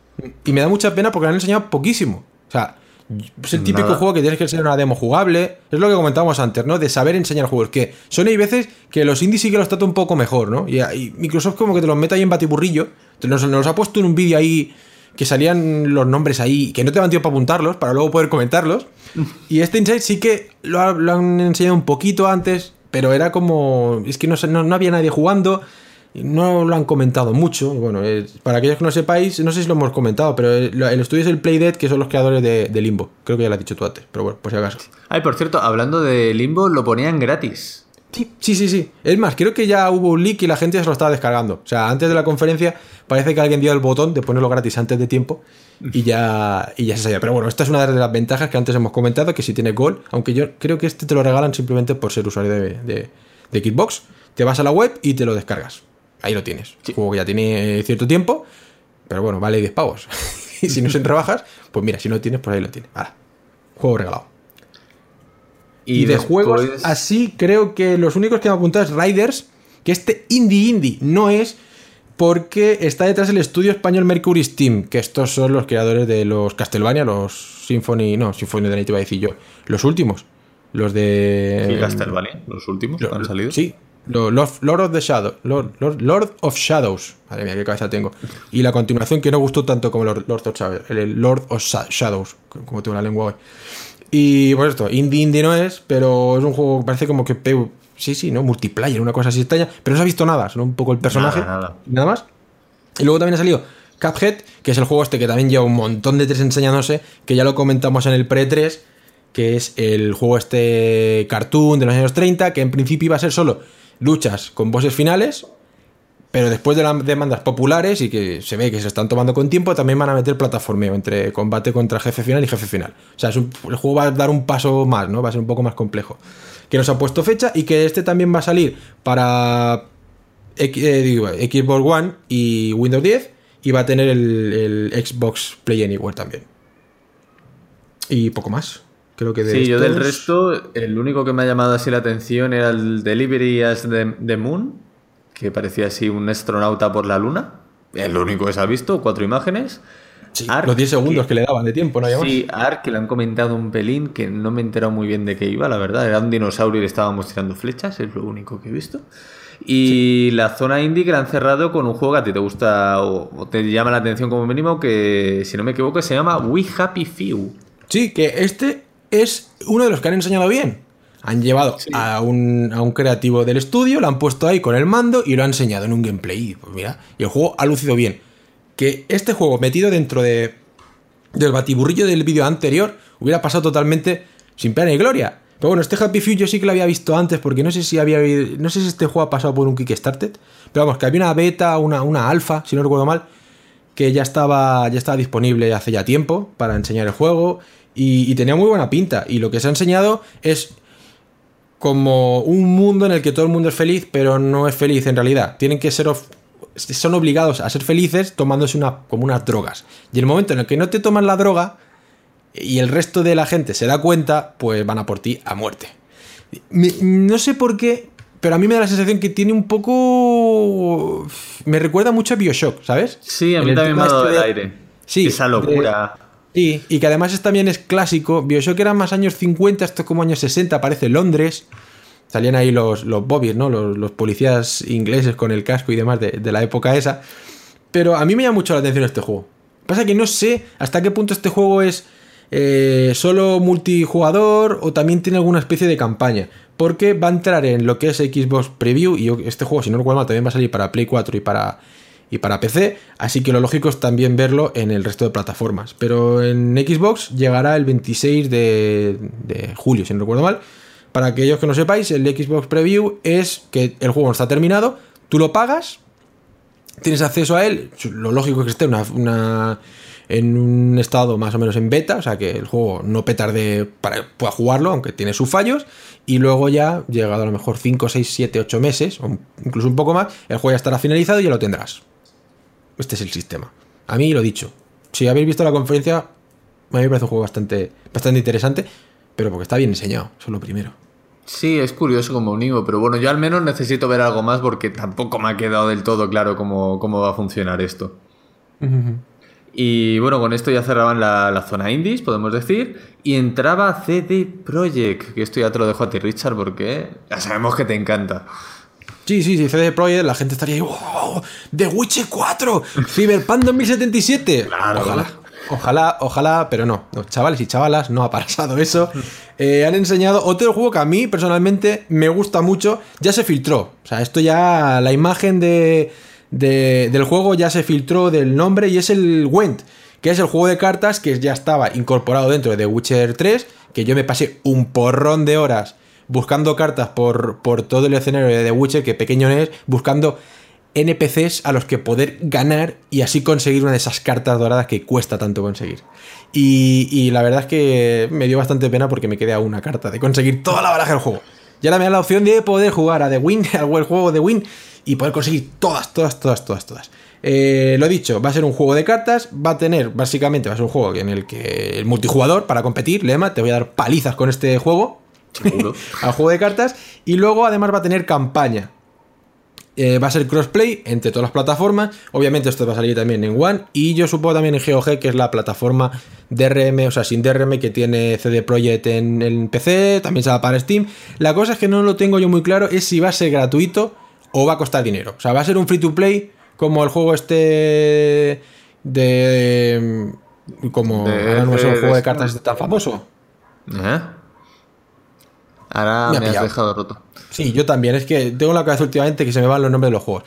Y me da mucha pena porque lo han enseñado poquísimo. O sea, es el típico Nada. juego que tienes que ser una demo jugable. Es lo que comentábamos antes, ¿no? De saber enseñar juegos. Que son hay veces que los indies sí que los trata un poco mejor, ¿no? Y, y Microsoft como que te los mete ahí en batiburrillo. Te los, nos los ha puesto en un vídeo ahí que salían los nombres ahí, que no te dan tiempo para apuntarlos, para luego poder comentarlos. Y este Inside sí que lo, ha, lo han enseñado un poquito antes, pero era como... Es que no, no, no había nadie jugando... No lo han comentado mucho. Bueno, eh, para aquellos que no sepáis, no sé si lo hemos comentado, pero el, el estudio es el Playdead, que son los creadores de, de Limbo. Creo que ya lo has dicho tú antes, pero bueno, por si acaso. Ay, por cierto, hablando de Limbo, lo ponían gratis. Sí, sí, sí, sí. Es más, creo que ya hubo un leak y la gente ya se lo estaba descargando. O sea, antes de la conferencia parece que alguien dio el botón de ponerlo gratis antes de tiempo y ya, y ya se sabía. Pero bueno, esta es una de las ventajas que antes hemos comentado, que si tienes Gold, aunque yo creo que este te lo regalan simplemente por ser usuario de, de, de Xbox, te vas a la web y te lo descargas. Ahí lo tienes. Sí. Un juego que ya tiene cierto tiempo, pero bueno, vale diez pavos. Y si no se en rebajas, pues mira, si no tienes, pues ahí lo tienes. Ahora, juego regalado. Y, y de después... juegos así, creo que los únicos que me han apuntado es Riders, que este indie indie no es, porque está detrás el estudio español Mercury Steam, que estos son los creadores de los Castlevania, los Symphony, no, Symphony de Night iba a decir yo, los últimos, los de... Sí, Castlevania, los últimos lo, han salido. Sí. Lord, Lord of the Shadow, Lord, Lord, Lord of Shadows. Madre mía, qué cabeza tengo. Y la continuación que no gustó tanto como Lord, Lord of Shadows, el Lord of Shadows, como tengo la lengua hoy. Y pues esto, indie indie no es, pero es un juego que parece como que sí, sí, ¿no? Multiplayer, una cosa así extraña, pero no se ha visto nada, solo un poco el personaje, nada, nada. nada más. Y luego también ha salido Cuphead, que es el juego este que también lleva un montón de tres enseñándose, que ya lo comentamos en el pre tres, que es el juego este cartoon de los años treinta, que en principio iba a ser solo luchas con bosses finales, pero después de las demandas populares y que se ve que se están tomando con tiempo, también van a meter plataformeo entre combate contra jefe final y jefe final. O sea, es un, el juego va a dar un paso más, ¿no? Va a ser un poco más complejo. Que nos ha puesto fecha y que este también va a salir para eh, digo, Xbox One y Windows diez, y va a tener el, el Xbox Play Anywhere también. Y poco más. Creo que de sí, estos... yo del resto, el único que me ha llamado así la atención era el Delivery as the, the Moon, que parecía así un astronauta por la luna. Es lo único que se ha visto, cuatro imágenes. Sí, Ark, los diez segundos que, que le daban de tiempo, ¿no? Sí, Ark, que le han comentado un pelín, que no me he enterado muy bien de qué iba, la verdad. Era un dinosaurio y le estábamos tirando flechas, es lo único que he visto. Y sí. La zona indie que la han cerrado con un juego que a ti te gusta o, o te llama la atención como mínimo, que si no me equivoco se llama We Happy Few. Sí, que este... es uno de los que han enseñado bien. Han llevado sí. a, un, a un creativo del estudio, lo han puesto ahí con el mando y lo han enseñado en un gameplay. Pues mira, y el juego ha lucido bien. Que este juego metido dentro de, del batiburrillo del vídeo anterior hubiera pasado totalmente sin pena ni gloria. Pero bueno, este Happy Few yo sí que lo había visto antes, porque no sé si había no sé si este juego ha pasado por un Kickstarter, pero vamos, que había una beta, una, una alfa, si no recuerdo mal, que ya estaba, ya estaba disponible hace ya tiempo para enseñar el juego y, y tenía muy buena pinta. Y lo que se ha enseñado es como un mundo en el que todo el mundo es feliz, pero no es feliz en realidad. Tienen que ser... Of- son obligados a ser felices tomándose una, como unas drogas. Y el momento en el que no te toman la droga y el resto de la gente se da cuenta, pues van a por ti a muerte. Me, no sé por qué, pero a mí me da la sensación que tiene un poco... Me recuerda mucho a BioShock, ¿sabes? Sí, a mí también me ha dado el aire. Sí, esa locura. De, sí, y que además es, también es clásico. BioShock era más años cincuenta, esto es como años sesenta, aparece Londres. Salían ahí los, los bobbies, ¿no? Los, los policías ingleses con el casco y demás de, de la época esa. Pero a mí me llama mucho la atención este juego. Pasa que no sé hasta qué punto este juego es eh, solo multijugador o también tiene alguna especie de campaña. Porque va a entrar en lo que es Xbox Preview y yo, este juego, si no recuerdo mal, también va a salir para Play cuatro y para, y para P C. Así que lo lógico es también verlo en el resto de plataformas. Pero en Xbox llegará el veintiséis de, de julio, si no recuerdo mal. Para aquellos que no sepáis, el Xbox Preview es que el juego no está terminado, tú lo pagas, tienes acceso a él, lo lógico es que esté una, una, en un estado más o menos en beta, o sea que el juego no petarde para pueda jugarlo, aunque tiene sus fallos, y luego ya, llegado a lo mejor cinco, seis, siete, ocho meses, o incluso un poco más, el juego ya estará finalizado y ya lo tendrás. Este es el sistema. A mí lo dicho, si habéis visto la conferencia, a mí me parece un juego bastante, bastante interesante, pero porque está bien enseñado, eso es lo primero. Sí, es curioso como un higo, pero bueno, yo al menos necesito ver algo más porque tampoco me ha quedado del todo claro cómo, cómo va a funcionar esto. Uh-huh. Y bueno, con esto ya cerraban la, la zona indies, podemos decir, y entraba C D Projekt, que esto ya te lo dejo a ti, Richard, porque ya sabemos que te encanta. Sí, sí, sí, C D Projekt, la gente estaría ahí, ¡oh! ¡The Witcher cuatro! ¡Cyberpunk dos mil setenta y siete! Claro, ojalá. Ojalá, ojalá, pero no. no. Chavales y chavalas, no ha pasado eso. Eh, han enseñado otro juego que a mí personalmente me gusta mucho. Ya se filtró. O sea, esto ya, la imagen de, de, del juego ya se filtró del nombre y es el Gwent, que es el juego de cartas que ya estaba incorporado dentro de The Witcher tres, que yo me pasé un porrón de horas buscando cartas por, por todo el escenario de The Witcher, que pequeño no es, buscando N P Cs a los que poder ganar y así conseguir una de esas cartas doradas que cuesta tanto conseguir. Y, y la verdad es que me dio bastante pena porque me quedé a una carta de conseguir toda la baraja del juego. Y ahora me da la opción de poder jugar a The Win, al juego de Win, y poder conseguir todas, todas, todas, todas, todas. Eh, lo dicho, va a ser un juego de cartas, va a tener, básicamente, va a ser un juego en el que el multijugador para competir, lema, te voy a dar palizas con este juego. Seguro. Al juego de cartas. Y luego además va a tener campaña. Eh, va a ser crossplay entre todas las plataformas. Obviamente esto va a salir también en One. Y yo supongo también en G O G, que es la plataforma D R M, o sea, sin D R M, que tiene C D Projekt en, en P C. También se va para Steam. La cosa es que no lo tengo yo muy claro, es si va a ser gratuito o va a costar dinero. O sea, va a ser un free to play como el juego este de... Como... De, ahora no es un de, juego de, de cartas tan famoso. ¿Eh? Ahora me, me has dejado roto. Sí, yo también. Es que tengo en la cabeza últimamente que se me van los nombres de los juegos.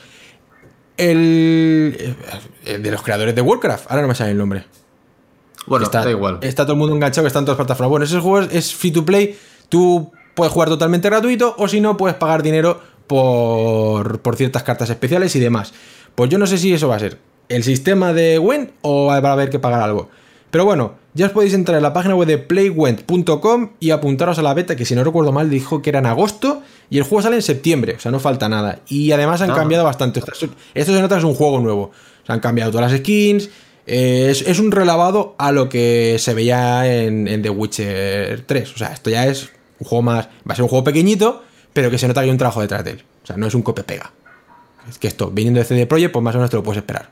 El, el de los creadores de Warcraft. Ahora no me sale el nombre. Bueno, está, da igual. Está todo el mundo enganchado, que está en todas las plataformas. Bueno, ese juego es free to play. Tú puedes jugar totalmente gratuito o si no, puedes pagar dinero por, por ciertas cartas especiales y demás. Pues yo no sé si eso va a ser el sistema de Gwent o va a haber que pagar algo. Pero bueno, ya os podéis entrar en la página web de playgwent punto com y apuntaros a la beta, que si no recuerdo mal dijo que era en agosto y el juego sale en septiembre, o sea, no falta nada. Y además han no. cambiado bastante. Esto, esto se nota que es un juego nuevo. O sea, han cambiado todas las skins. Eh, es, es un relavado a lo que se veía en, en The Witcher tres. O sea, esto ya es un juego más... Va a ser un juego pequeñito, pero que se nota que hay un trabajo detrás de él. O sea, no es un copia-pega. Es que esto, viniendo de C D Projekt, pues más o menos te lo puedes esperar.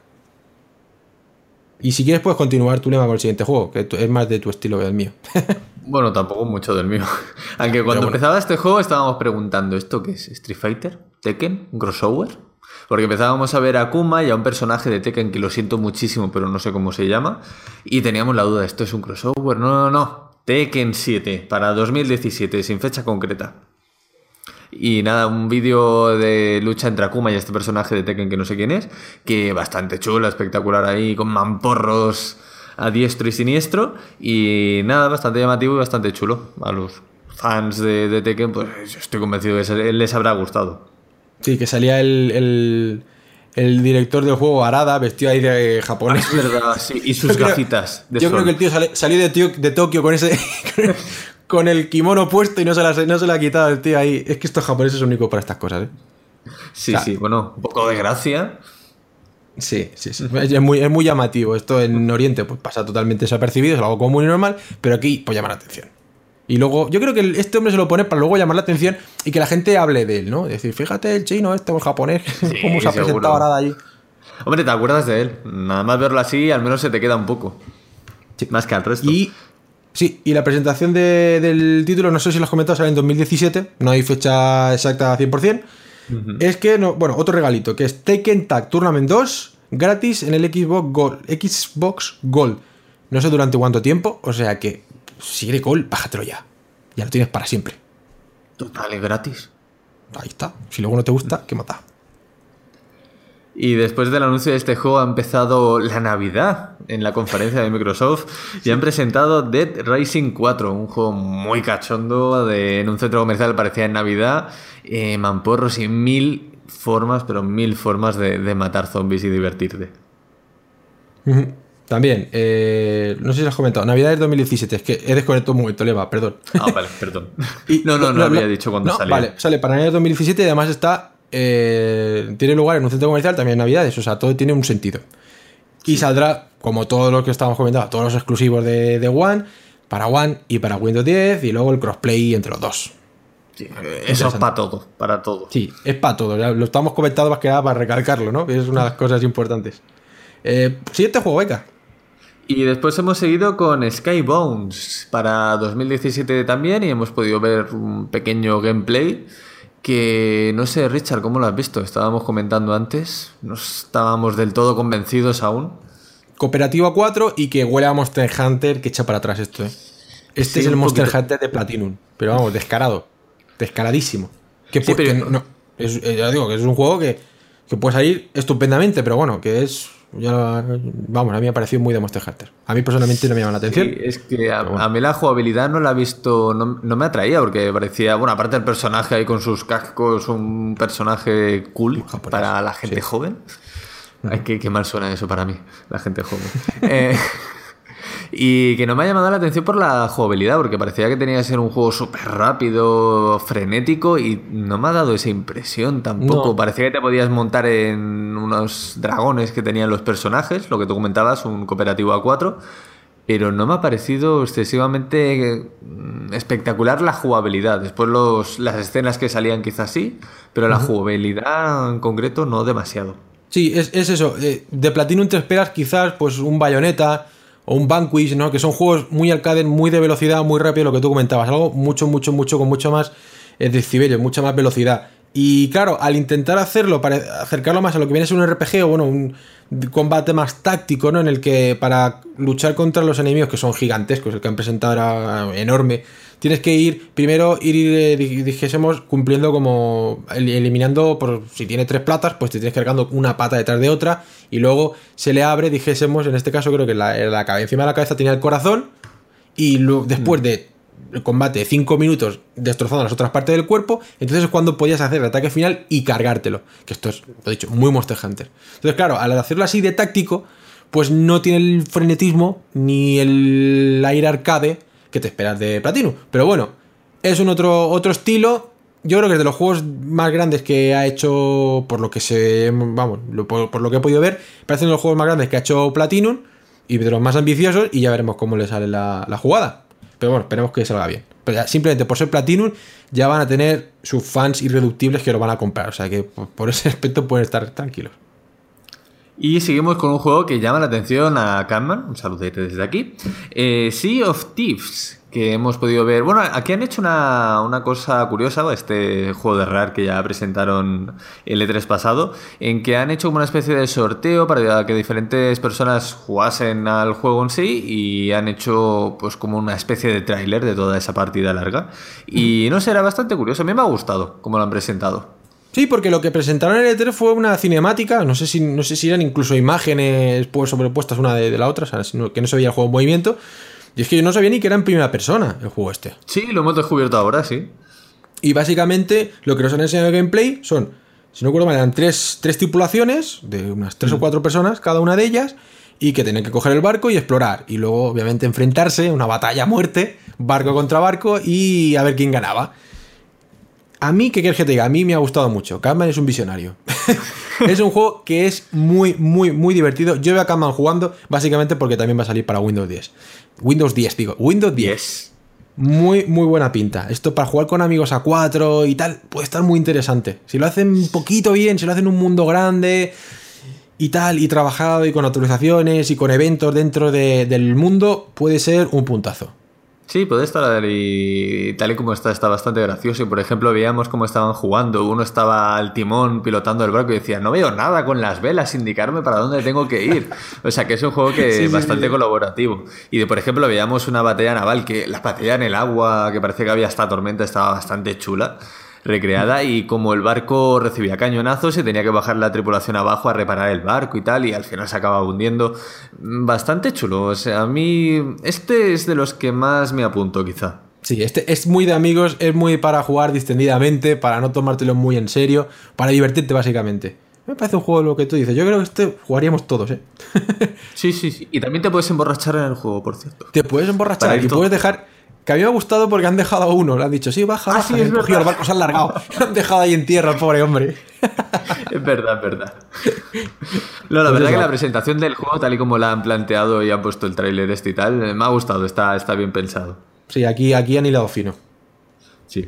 Y si quieres puedes continuar tu lema con el siguiente juego, que es más de tu estilo que del mío. Bueno, tampoco mucho del mío. Aunque cuando bueno. empezaba este juego estábamos preguntando, ¿esto qué es? ¿Street Fighter? ¿Tekken? ¿Un crossover? Porque empezábamos a ver a Akuma y a un personaje de Tekken que lo siento muchísimo, pero no sé cómo se llama. Y teníamos la duda, ¿esto es un crossover? No, no, no. Tekken siete para dos mil diecisiete, sin fecha concreta. Y nada, un vídeo de lucha entre Akuma y este personaje de Tekken que no sé quién es, que bastante chulo, espectacular ahí, con mamporros a diestro y siniestro. Y nada, bastante llamativo y bastante chulo. A los fans de, de Tekken, pues yo estoy convencido de que les habrá gustado. Sí, que salía el, el, el director del juego, Arada, vestido ahí de japonés. Ah, es verdad, sí, y sus yo gafitas creo, de Yo sol. creo que el tío sale, salió de, tío, de Tokio con ese... con el kimono puesto y no se, la, no se la ha quitado el tío ahí. Es que estos japoneses son únicos para estas cosas, ¿eh? Sí, o sea, sí, bueno, un poco de gracia. Sí, sí, sí. Es muy, es muy llamativo. Esto en Oriente pues pasa totalmente desapercibido, es algo común y normal, pero aquí pues llama la atención. Y luego, yo creo que este hombre se lo pone para luego llamar la atención y que la gente hable de él, ¿no? Es decir, fíjate el chino este o el japonés, Sí, cómo se ha seguro. presentado ahora de allí. Hombre, te acuerdas de él. Nada más verlo así, al menos se te queda un poco. Sí. Más que al resto. Y sí, y la presentación de, del título, no sé si lo has comentado, sale en dos mil diecisiete, no hay fecha exacta cien por ciento. Uh-huh. Es que, no, bueno, otro regalito, que es Tekken Tag Tournament dos, gratis en el Xbox Gold. Xbox Gold. No sé durante cuánto tiempo, o sea que, si eres Gold, bájatelo ya. Ya lo tienes para siempre. Total, es gratis. Ahí está. Si luego no te gusta, ¿qué mata? Y después del anuncio de este juego ha empezado la Navidad en la conferencia de Microsoft y han presentado Dead Rising cuatro, un juego muy cachondo de, en un centro comercial, parecía en Navidad, eh, mamporros y mil formas, pero mil formas de, de matar zombies y divertirte. También, eh, no sé si lo has comentado, Navidad del dos mil diecisiete, es que he desconectado un momento, Leva, perdón. Ah, vale, perdón. Y, no, no, no, no había dicho cuándo no, salía. Vale, sale para Navidad del dos mil diecisiete y además está... Eh, tiene lugar en un centro comercial también en Navidades, o sea, todo tiene un sentido. Y sí, saldrá, como todo lo que estábamos comentando, todos los exclusivos de, de One, para One y para Windows diez, y luego el crossplay entre los dos. Sí, eso es para todo, para todo. Sí, es para todo, lo estamos comentando más que nada para recalcarlo, ¿no? Es una de las cosas importantes. Eh, siguiente juego, Beca. Y después hemos seguido con Skybones para dos mil diecisiete también, y hemos podido ver un pequeño gameplay. Que no sé, Richard, ¿cómo lo has visto? Estábamos comentando antes, no estábamos del todo convencidos aún. Cooperativo a cuatro y que huele a Monster Hunter, que echa para atrás esto, ¿eh? Este sí, es el Monster poquito. Hunter de Platinum, pero vamos, descarado, descaradísimo. Que, sí, pero... que no, es, ya digo que es un juego que, que puede salir estupendamente, pero bueno, que es... Ya, vamos, a mí me ha parecido muy de Monster Hunter. A mí personalmente no me llama la atención. Sí, es que a, bueno. a mí la jugabilidad no la he visto, no, no me atraía porque parecía, bueno, aparte del personaje ahí con sus cascos, un personaje cool japonés, para la gente sí. joven. Ay, qué, qué mal suena eso para mí, la gente joven. eh, y que no me ha llamado la atención por la jugabilidad, porque parecía que tenía que ser un juego súper rápido, frenético, y no me ha dado esa impresión tampoco. No. Parecía que te podías montar en unos dragones que tenían los personajes, lo que tú comentabas, un cooperativo a cuatro, pero no me ha parecido excesivamente espectacular la jugabilidad. Después los, las escenas que salían quizás sí, pero la uh-huh. jugabilidad en concreto no demasiado. Sí, es, es eso. De Platinum te esperas quizás pues un Bayonetta o un Vanquish, ¿no? Que son juegos muy arcade, muy de velocidad, muy rápido, lo que tú comentabas. Algo mucho, mucho, mucho, con mucho más eh, decibelios, mucha más velocidad. Y claro, al intentar hacerlo, para acercarlo más a lo que viene a ser un R P G o bueno, un combate más táctico, ¿no? En el que para luchar contra los enemigos, que son gigantescos, el que han presentado era enorme, tienes que ir, primero ir, eh, dijésemos, cumpliendo como, eliminando, por si tiene tres platas, pues te tienes cargando una pata detrás de otra, y luego se le abre, dijésemos, en este caso creo que la, la cabeza, encima de la cabeza tenía el corazón, y lo, después de el combate de cinco minutos destrozando las otras partes del cuerpo, entonces es cuando podías hacer el ataque final y cargártelo, que esto es, lo he dicho, muy Monster Hunter. Entonces claro, al hacerlo así de táctico, pues no tiene el frenetismo ni el aire arcade que te esperas de Platinum, pero bueno, es un otro, otro estilo. Yo creo que es de los juegos más grandes que ha hecho, por lo que se, vamos, por, por lo que he podido ver, parece uno de los juegos más grandes que ha hecho Platinum y de los más ambiciosos, y ya veremos cómo le sale la, la jugada. Pero bueno, esperemos que salga bien. Pero ya, simplemente por ser Platinum ya van a tener sus fans irreductibles que lo van a comprar. O sea que por, por ese aspecto pueden estar tranquilos. Y seguimos con un juego que llama la atención a Catman. Un saludete desde aquí. Eh, Sea of Thieves. que hemos podido ver. Bueno, aquí han hecho una, una cosa curiosa, este juego de Rare que ya presentaron el E tres pasado, en que han hecho como una especie de sorteo para que diferentes personas jugasen al juego en sí y han hecho pues como una especie de tráiler de toda esa partida larga. Y no sé, era bastante curioso. A mí me ha gustado cómo lo han presentado. Sí, porque lo que presentaron en el E tres fue una cinemática, no sé si, no sé si eran incluso imágenes pues, sobrepuestas una de, de la otra, o sea, que no se veía el juego en movimiento. Y es que yo no sabía ni que era en primera persona el juego este. Sí, lo hemos descubierto ahora, sí. Y básicamente lo que nos han enseñado en el gameplay son, si no recuerdo mal, eran tres, tres tripulaciones de unas tres mm. o cuatro personas, cada una de ellas, y que tenían que coger el barco y explorar. Y luego, obviamente, enfrentarse, una batalla a muerte, barco contra barco, y a ver quién ganaba. A mí, ¿qué quieres que te diga? A mí me ha gustado mucho. Catman es un visionario. Es un juego que es muy, muy, muy divertido. Yo veo a Catman jugando, básicamente porque también va a salir para Windows diez. Windows diez, digo. Windows diez. Yes. Muy, muy buena pinta. Esto para jugar con amigos a cuatro y tal, puede estar muy interesante. Si lo hacen un poquito bien, si lo hacen en un mundo grande y tal, y trabajado y con actualizaciones y con eventos dentro de, del mundo, puede ser un puntazo. Sí, puede estar y tal y como está, está bastante gracioso. Y por ejemplo, veíamos cómo estaban jugando. Uno estaba al timón pilotando el barco y decía, no veo nada con las velas, indicarme para dónde tengo que ir. O sea, que es un juego que sí, es sí, bastante sí. colaborativo. Y de, por ejemplo, veíamos una batalla naval que la batalla en el agua, que parece que había hasta tormenta, estaba bastante chula, recreada, y como el barco recibía cañonazos y tenía que bajar la tripulación abajo a reparar el barco y tal, y al final se acaba hundiendo. Bastante chulo. O sea, a mí este es de los que más me apunto, quizá. Sí, este es muy de amigos, es muy para jugar distendidamente, para no tomártelo muy en serio, para divertirte básicamente. Me parece un juego lo que tú dices. Yo creo que este jugaríamos todos, ¿eh? Sí, sí, sí. Y también te puedes emborrachar en el juego, por cierto. Te puedes emborrachar y puedes dejar... Que a mí me ha gustado porque han dejado a uno. Le han dicho, sí, baja, ah, baja. Sí, es cogido el barco, se han largado. Lo han dejado ahí en tierra, el pobre hombre. Es verdad, es verdad. No, la pues verdad eso. Que la presentación del juego, tal y como la han planteado y han puesto el tráiler este y tal, me ha gustado, está, está bien pensado. Sí, aquí, aquí han hilado fino. Sí.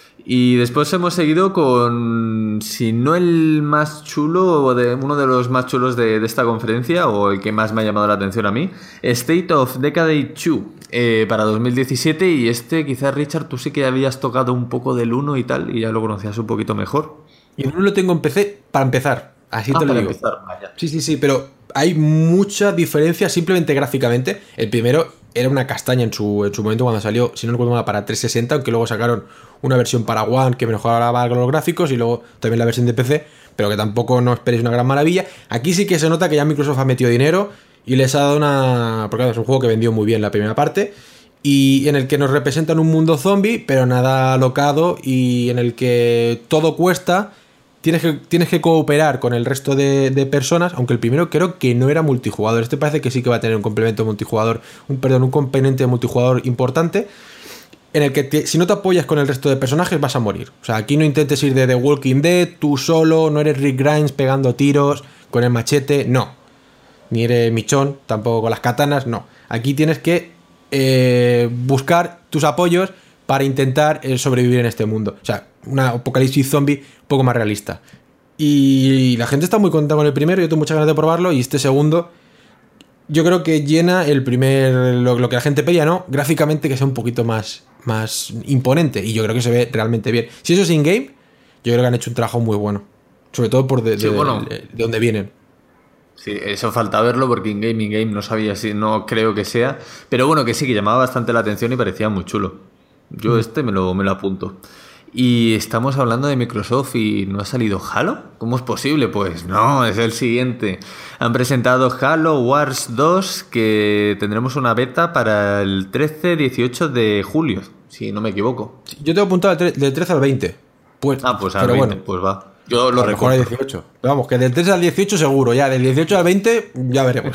Y después hemos seguido con, si no el más chulo, o de uno de los más chulos de, de esta conferencia, o el que más me ha llamado la atención a mí, State of Decade dos, eh, para dos mil diecisiete, y este quizás, Richard, tú sí que habías tocado un poco del uno y tal, y ya lo conocías un poquito mejor. Y el uno lo tengo en P C para empezar, así ah, te lo para digo. Empezar, vaya. Sí, sí, sí, pero hay mucha diferencia simplemente gráficamente. El primero era una castaña en su, en su momento cuando salió, si no recuerdo mal, para trescientos sesenta, aunque luego sacaron una versión para One que mejoraba los gráficos y luego también la versión de P C, pero que tampoco no esperéis una gran maravilla. Aquí sí que se nota que ya Microsoft ha metido dinero y les ha dado una... Porque claro, es un juego que vendió muy bien la primera parte y en el que nos representan un mundo zombie, pero nada alocado, y en el que todo cuesta. Tienes que, tienes que cooperar con el resto de, de personas, aunque el primero creo que no era multijugador. Este parece que sí que va a tener un complemento multijugador, un, perdón, un componente multijugador importante, en el que te, si no te apoyas con el resto de personajes vas a morir. O sea, aquí no intentes ir de The Walking Dead, tú solo, no eres Rick Grimes pegando tiros con el machete, no. Ni eres Michonne, tampoco con las katanas, no. Aquí tienes que eh, buscar tus apoyos para intentar eh, sobrevivir en este mundo. O sea, una apocalipsis zombie un poco más realista. Y la gente está muy contenta con el primero, yo tengo muchas ganas de probarlo, y este segundo yo creo que llena el primer, lo, lo que la gente pedía, ¿no? Gráficamente que sea un poquito más, más imponente, y yo creo que se ve realmente bien. Si eso es in-game, yo creo que han hecho un trabajo muy bueno, sobre todo por de, sí, de, bueno. de, de dónde vienen. Sí, eso falta verlo porque in-game, in-game no sabía si, no creo que sea, pero bueno, que sí, que llamaba bastante la atención y parecía muy chulo. Yo mm. este me lo, me lo apunto. Y estamos hablando de Microsoft y ¿no ha salido Halo? ¿Cómo es posible? Pues no, es el siguiente. Han presentado Halo Wars dos, que tendremos una beta para el trece dieciocho de julio, si no me equivoco. Yo tengo apuntado del trece al veinte. Pues, ah, pues al veinte, bueno, pues va. Yo lo recuerdo. Al dieciocho. Vamos, que del trece al dieciocho seguro, ya del dieciocho al veinte ya veremos.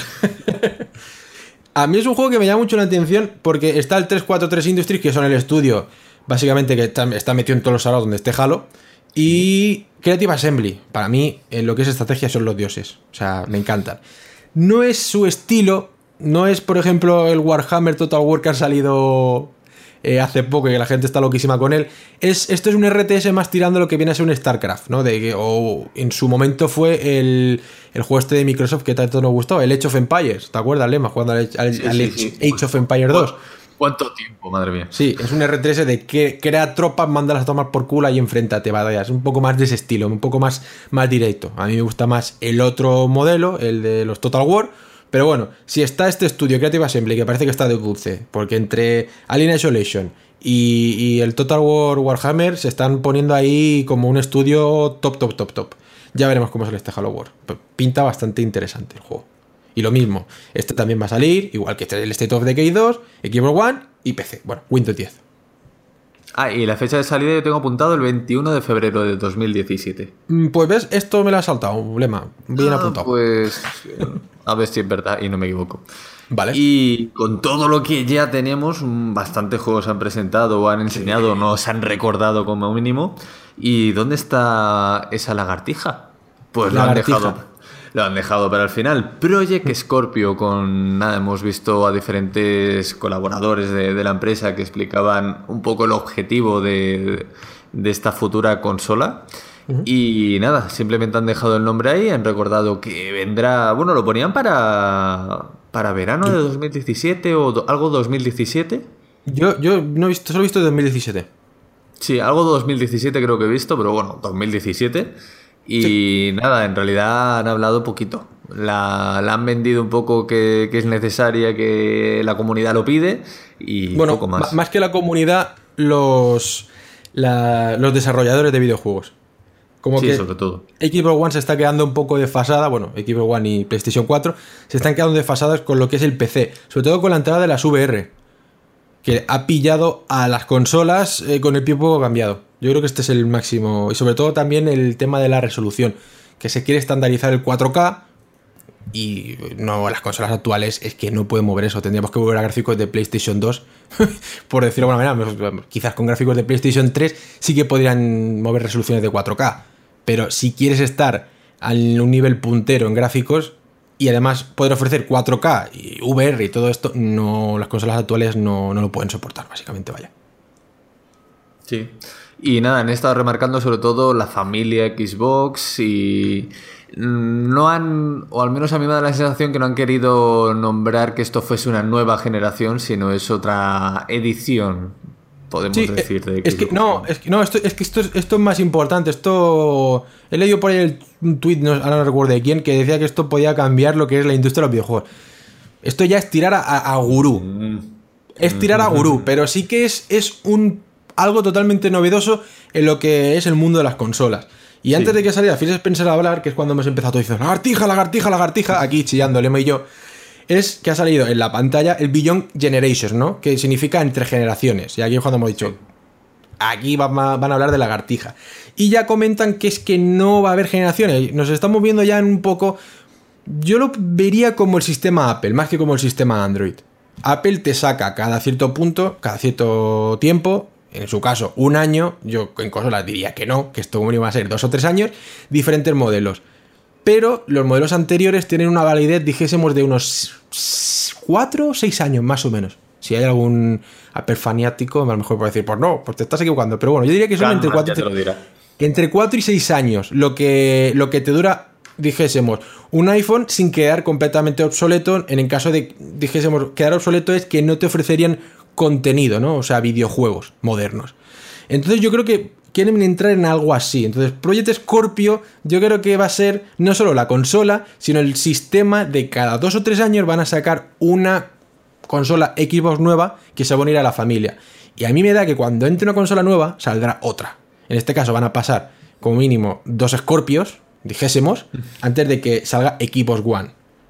A mí es un juego que me llama mucho la atención porque está el trescientos cuarenta y tres Industries, que son el estudio básicamente que está, está metido en todos los salados donde esté Halo, y Creative Assembly. Para mí, en lo que es estrategia, son los dioses. O sea, me encantan. No es su estilo, no es, por ejemplo, el Warhammer Total War que ha salido eh, hace poco y que la gente está loquísima con él. Es, esto es un R T S más tirando lo que viene a ser un StarCraft, ¿no? De que, o en su momento fue el, el juego este de Microsoft que tanto nos gustaba, el Age of Empires. ¿Te acuerdas, Lema? Jugando al, al, sí, al sí, Age, sí. Age of Empires dos. ¿Cuánto tiempo, madre mía? Sí, es un R tres de que crea tropas, mándalas a tomar por culo y enfréntate, batallas. Un poco más de ese estilo, un poco más, más directo. A mí me gusta más el otro modelo, el de los Total War. Pero bueno, si está este estudio Creative Assembly, que parece que está de dulce, porque entre Alien Isolation y, y el Total War Warhammer se están poniendo ahí como un estudio top, top, top, top. Ya veremos cómo sale este Halo War. Pinta bastante interesante el juego. Y lo mismo, este también va a salir, igual que el State of Decay dos, Xbox One y P C. Bueno, Windows diez. Ah, y la fecha de salida yo tengo apuntado el veintiuno de febrero de dos mil diecisiete. Pues ves, esto me lo ha saltado, Lema. Bien ah, apuntado. Pues a ver si es verdad y no me equivoco. Vale. Y con todo lo que ya tenemos, bastantes juegos han presentado o han enseñado, sí. Nos han recordado como mínimo. ¿Y dónde está esa lagartija? Pues lagartija. Lo han dejado... Lo han dejado para el final. Project Scorpio, con nada, hemos visto a diferentes colaboradores de, de la empresa que explicaban un poco el objetivo de, de esta futura consola. Uh-huh. Y nada, simplemente han dejado el nombre ahí, han recordado que vendrá, bueno, lo ponían para, para verano de dos mil diecisiete o do, algo dos mil diecisiete. Yo, yo no he visto, solo he visto dos mil diecisiete. Sí, algo de dos mil diecisiete creo que he visto, pero bueno, dos mil diecisiete. Y sí. Nada, en realidad han hablado poquito. La, la han vendido un poco que, que es necesaria, que la comunidad lo pide y bueno, poco más. M- más que la comunidad, los, la, los desarrolladores de videojuegos. Como sí, que sobre todo. Xbox One se está quedando un poco desfasada, bueno, Xbox One y PlayStation cuatro se están quedando desfasadas con lo que es el P C, sobre todo con la entrada de las V R, que ha pillado a las consolas eh, con el pie un poco cambiado. Yo creo que este es el máximo. Y sobre todo también el tema de la resolución, que se quiere estandarizar el cuatro K y no, las consolas actuales es que no pueden mover eso. Tendríamos que volver a gráficos de PlayStation dos, por decirlo de alguna manera. Quizás con gráficos de PlayStation tres sí que podrían mover resoluciones de cuatro K. Pero si quieres estar a un nivel puntero en gráficos y además poder ofrecer cuatro K y V R y todo esto, no, las consolas actuales no, no lo pueden soportar, básicamente, vaya. Sí. Y nada, han estado remarcando sobre todo la familia Xbox y no han, o al menos a mí me da la sensación que no han querido nombrar que esto fuese una nueva generación, sino es otra edición, podemos sí, decir. De es que no, es que, no esto, es que esto, esto es más importante. Esto he leído por ahí un tweet, no, ahora no recuerdo de quién, que decía que esto podía cambiar lo que es la industria de los videojuegos. Esto ya es tirar a, a gurú. Mm. Es tirar a gurú, pero sí que es, es un... algo totalmente novedoso en lo que es el mundo de las consolas. Y sí. Antes de que saliera Phil Spencer a hablar, que es cuando hemos empezado todo diciendo lagartija, lagartija, lagartija, aquí chillando Lemo y yo, es que ha salido en la pantalla el Beyond Generations, ¿no? Que significa entre generaciones. Y aquí es cuando hemos dicho, sí. Aquí van a, van a hablar de lagartija. Y ya comentan que es que no va a haber generaciones. Nos estamos viendo ya en un poco... Yo lo vería como el sistema Apple, más que como el sistema Android. Apple te saca cada cierto punto, cada cierto tiempo... En su caso, un año, yo en consolas diría que no, que esto como va a ser dos o tres años, diferentes modelos. Pero los modelos anteriores tienen una validez, dijésemos, de unos cuatro o seis años, más o menos. Si hay algún Apple faniático, a lo mejor puede decir, pues no, pues te estás equivocando. Pero bueno, yo diría que son entre cuatro, entre cuatro y seis años lo que, lo que te dura, dijésemos, un iPhone sin quedar completamente obsoleto. En el caso de, dijésemos, quedar obsoleto es que no te ofrecerían contenido, ¿no? O sea, videojuegos modernos. Entonces yo creo que quieren entrar en algo así. Entonces Project Scorpio yo creo que va a ser no solo la consola, sino el sistema de cada dos o tres años van a sacar una consola Xbox nueva que se va a unir a la familia. Y a mí me da que cuando entre una consola nueva saldrá otra. En este caso van a pasar como mínimo dos Scorpios, dijésemos, antes de que salga Xbox One.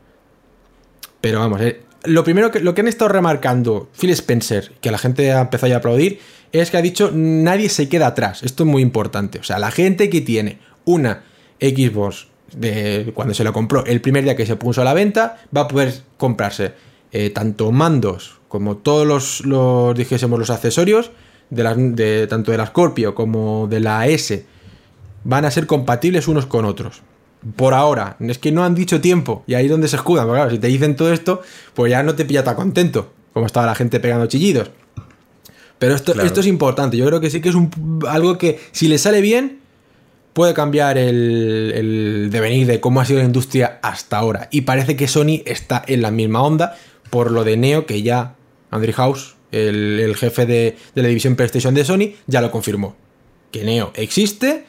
Pero vamos, eh, lo primero que, lo que han estado remarcando Phil Spencer, que la gente ha empezado ya a aplaudir, es que ha dicho nadie se queda atrás. Esto es muy importante. O sea, la gente que tiene una Xbox de cuando se lo compró el primer día que se puso a la venta, va a poder comprarse eh, tanto mandos como todos los, los dijésemos, los accesorios de, la, de tanto de la Scorpio como de la S. Van a ser compatibles unos con otros. Por ahora, es que no han dicho tiempo y ahí es donde se escudan, porque claro, si te dicen todo esto, pues ya no te pilla tan contento, como estaba la gente pegando chillidos. Pero esto, claro. esto es importante, yo creo que sí que es un, algo que si le sale bien, puede cambiar el, el devenir de cómo ha sido la industria hasta ahora. Y parece que Sony está en la misma onda, por lo de Neo, que ya Andrew House el, el jefe de, de la división PlayStation de Sony, ya lo confirmó. Que Neo existe.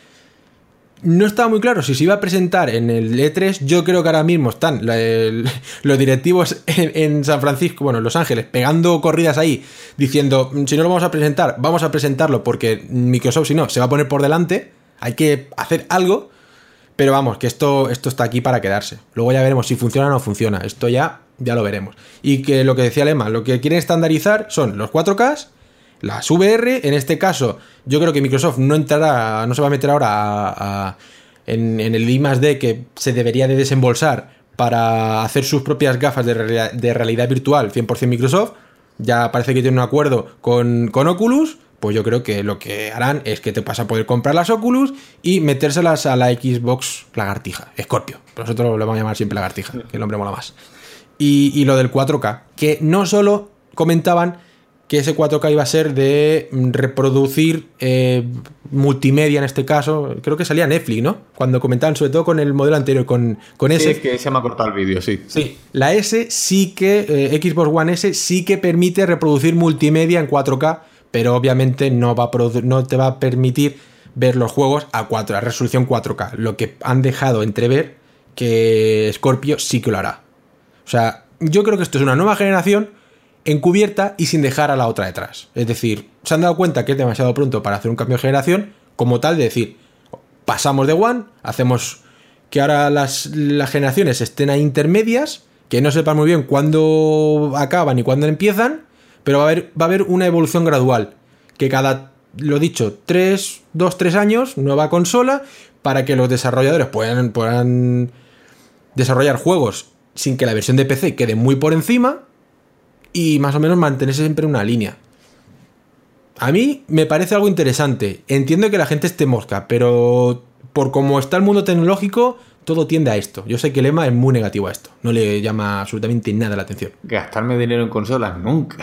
No estaba muy claro si se iba a presentar en el E tres. Yo creo que ahora mismo están la, el, los directivos en, en San Francisco, bueno, en Los Ángeles, pegando corridas ahí, diciendo, si no lo vamos a presentar, vamos a presentarlo porque Microsoft, si no, se va a poner por delante. Hay que hacer algo. Pero vamos, que esto, esto está aquí para quedarse. Luego ya veremos si funciona o no funciona. Esto ya, ya lo veremos. Y que lo que decía Lema, lo que quieren estandarizar son los cuatro K, las V R. En este caso, yo creo que Microsoft no entrará, no se va a meter ahora a, a, en, en el I más D que se debería de desembolsar para hacer sus propias gafas de realidad, de realidad virtual, cien por ciento Microsoft. Ya parece que tiene un acuerdo con, con Oculus. Pues yo creo que lo que harán es que te vas a poder comprar las Oculus y metérselas a la Xbox lagartija, Scorpio. Nosotros lo vamos a llamar siempre lagartija, que el nombre mola más. Y, y lo del cuatro K, que no solo comentaban que ese cuatro K iba a ser de reproducir eh, multimedia en este caso. Creo que salía Netflix, ¿no? Cuando comentaban, sobre todo con el modelo anterior, con, con S. Sí, es que se me ha cortado el vídeo, sí. Sí, la S sí que, eh, Xbox One S sí que permite reproducir multimedia en cuatro K, pero obviamente no, va a produ- no te va a permitir ver los juegos a, cuatro, a resolución cuatro K. Lo que han dejado entrever que Scorpio sí que lo hará. O sea, yo creo que esto es una nueva generación encubierta y sin dejar a la otra detrás. Es decir, se han dado cuenta que es demasiado pronto para hacer un cambio de generación, como tal de decir, pasamos de One, hacemos que ahora las, las generaciones estén ahí intermedias, que no sepan muy bien cuándo acaban y cuándo empiezan, pero va a haber, va a haber una evolución gradual, que cada, lo dicho, tres, dos, tres años, nueva consola, para que los desarrolladores puedan, puedan desarrollar juegos sin que la versión de P C quede muy por encima y más o menos mantenerse siempre en una línea. A mí me parece algo interesante. Entiendo que la gente esté mosca, pero por cómo está el mundo tecnológico, todo tiende a esto. Yo sé que Lema es muy negativo a esto. No le llama absolutamente nada la atención. Gastarme dinero en consolas, nunca.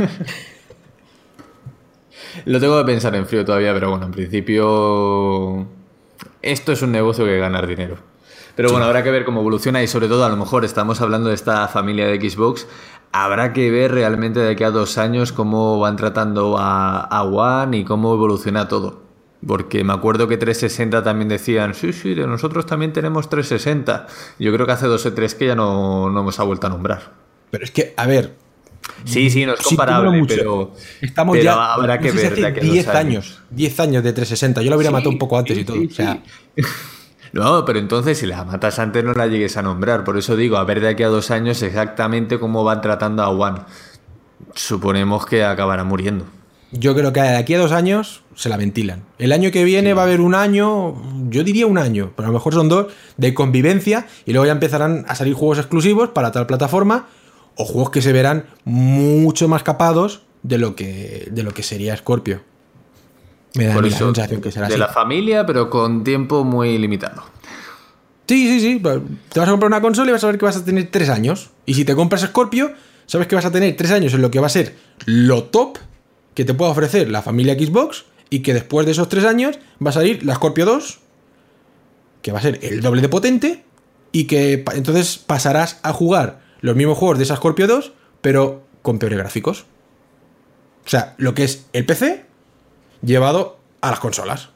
Lo tengo que pensar en frío todavía, pero bueno, en principio esto es un negocio que ganar dinero. Pero bueno, sí, habrá que ver cómo evoluciona y sobre todo a lo mejor estamos hablando de esta familia de Xbox. Habrá que ver realmente de aquí a dos años cómo van tratando a, a One y cómo evoluciona todo. Porque me acuerdo que trescientos sesenta también decían, sí, sí, de nosotros también tenemos trescientos sesenta. Yo creo que hace dos o tres que ya no, no hemos vuelto a nombrar. Pero es que, a ver... Sí, sí, no es comparable, sí, pero, estamos pero ya, habrá que no sé ver si de aquí a diez dos años. años. diez años de trescientos sesenta. Yo lo habría sí, matado un poco antes sí, y todo. Sí, o sea... sí. No, pero entonces si la matas antes no la llegues a nombrar. Por eso digo, a ver de aquí a dos años exactamente cómo van tratando a One. Suponemos que acabará muriendo. Yo creo que de aquí a dos años se la ventilan. El año que viene sí. va a haber un año, yo diría un año, pero a lo mejor son dos, de convivencia y luego ya empezarán a salir juegos exclusivos para tal plataforma o juegos que se verán mucho más capados de lo que, de lo que sería Scorpio. Me da Por la eso, sensación que será de así. La familia, pero con tiempo muy limitado. Sí, sí, sí. Te vas a comprar una consola y vas a ver que vas a tener tres años. Y si te compras Scorpio, sabes que vas a tener tres años en lo que va a ser lo top que te pueda ofrecer la familia Xbox y que después de esos tres años va a salir la Scorpio dos, que va a ser el doble de potente y que entonces pasarás a jugar los mismos juegos de esa Scorpio dos, pero con peores gráficos. O sea, lo que es el P C llevado a las consolas.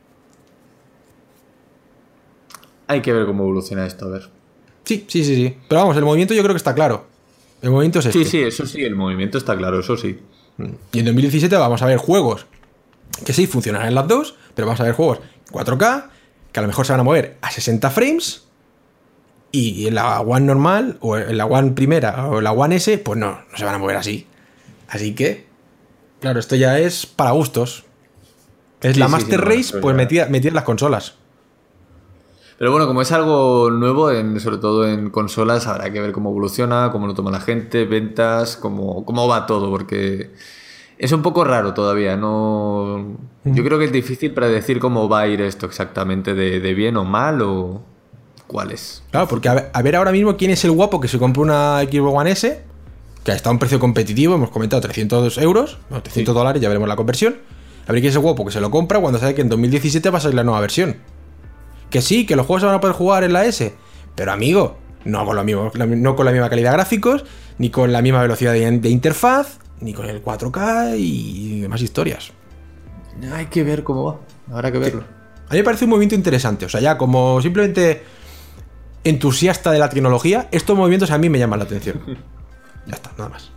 Hay que ver cómo evoluciona esto, a ver. Sí, sí, sí, sí. Pero vamos, el movimiento yo creo que está claro. El movimiento es este. Sí, sí, eso sí, el movimiento está claro, eso sí. Y en dos mil diecisiete vamos a ver juegos que sí funcionarán en las dos, pero vamos a ver juegos cuatro K que a lo mejor se van a mover a sesenta frames y en la One normal o en la One primera o en la One S pues no, no se van a mover así. Así que, claro, esto ya es para gustos. Es sí, la sí, Master sí, Race, pues metida, metida en las consolas. Pero bueno, como es algo nuevo, en, sobre todo en consolas, habrá que ver cómo evoluciona, cómo lo toma la gente, ventas, cómo, cómo va todo, porque es un poco raro todavía. No, yo creo que es difícil predecir cómo va a ir esto exactamente, de, de bien o mal o cuál es. Claro, porque a ver, a ver ahora mismo quién es el guapo que se compra una Xbox One S, que está a un precio competitivo, hemos comentado trescientos euros, no, trescientos sí. dólares, ya veremos la conversión. A ver quién es el guapo que se lo compra cuando sabe que en dos mil diecisiete va a salir la nueva versión. Que sí, que los juegos se van a poder jugar en la S, pero amigo, no con, lo mismo, no con la misma calidad de gráficos, ni con la misma velocidad de, de interfaz, ni con el cuatro K y demás historias. Hay que ver cómo va. Habrá que verlo. A mí me parece un movimiento interesante. O sea, ya como simplemente entusiasta de la tecnología, estos movimientos a mí me llaman la atención. Ya está, nada más.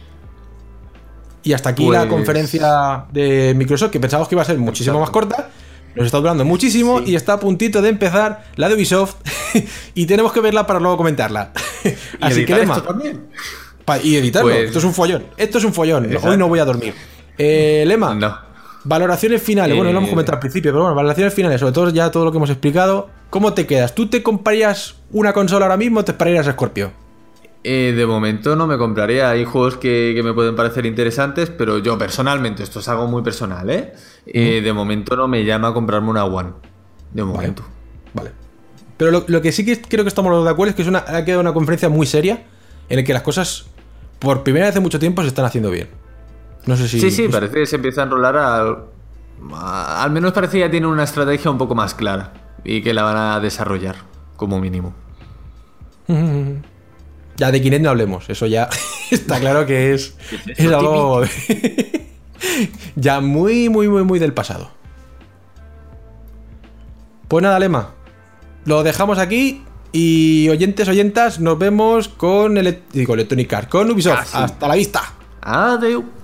Y hasta aquí pues... la conferencia de Microsoft, que pensábamos que iba a ser muchísimo Exacto. más corta. Nos está durando muchísimo sí. y está a puntito de empezar la de Ubisoft y tenemos que verla para luego comentarla. Así que Lema. Y editarlo. Pues... Esto es un follón. Esto es un follón. Exacto. Hoy no voy a dormir. Eh, Lema. No. Valoraciones finales. Eh... Bueno, lo hemos comentado al principio, pero bueno, valoraciones finales. Sobre todo ya todo lo que hemos explicado. ¿Cómo te quedas? ¿Tú te comprarías una consola ahora mismo o te esperarías a Scorpio? Eh, de momento no me compraría. Hay juegos que, que me pueden parecer interesantes, pero yo personalmente, esto es algo muy personal, ¿eh? eh mm. De momento no me llama a comprarme una One. De momento. Vale. vale. Pero lo, lo que sí que creo que estamos de acuerdo es que es una, ha quedado una conferencia muy seria en la que las cosas, por primera vez en mucho tiempo, se están haciendo bien. No sé si... Sí, sí, parece que se empieza a enrolar al... a, al menos parece que ya tiene una estrategia un poco más clara y que la van a desarrollar, como mínimo. Ya de Kinect no hablemos, eso ya está claro que es, es, es algo ya muy, muy, muy, muy del pasado. Pues nada, Lema, lo dejamos aquí y oyentes, oyentas, nos vemos con, el, digo, Electronic Arts, con Ubisoft. Casi. Hasta la vista. Adiós.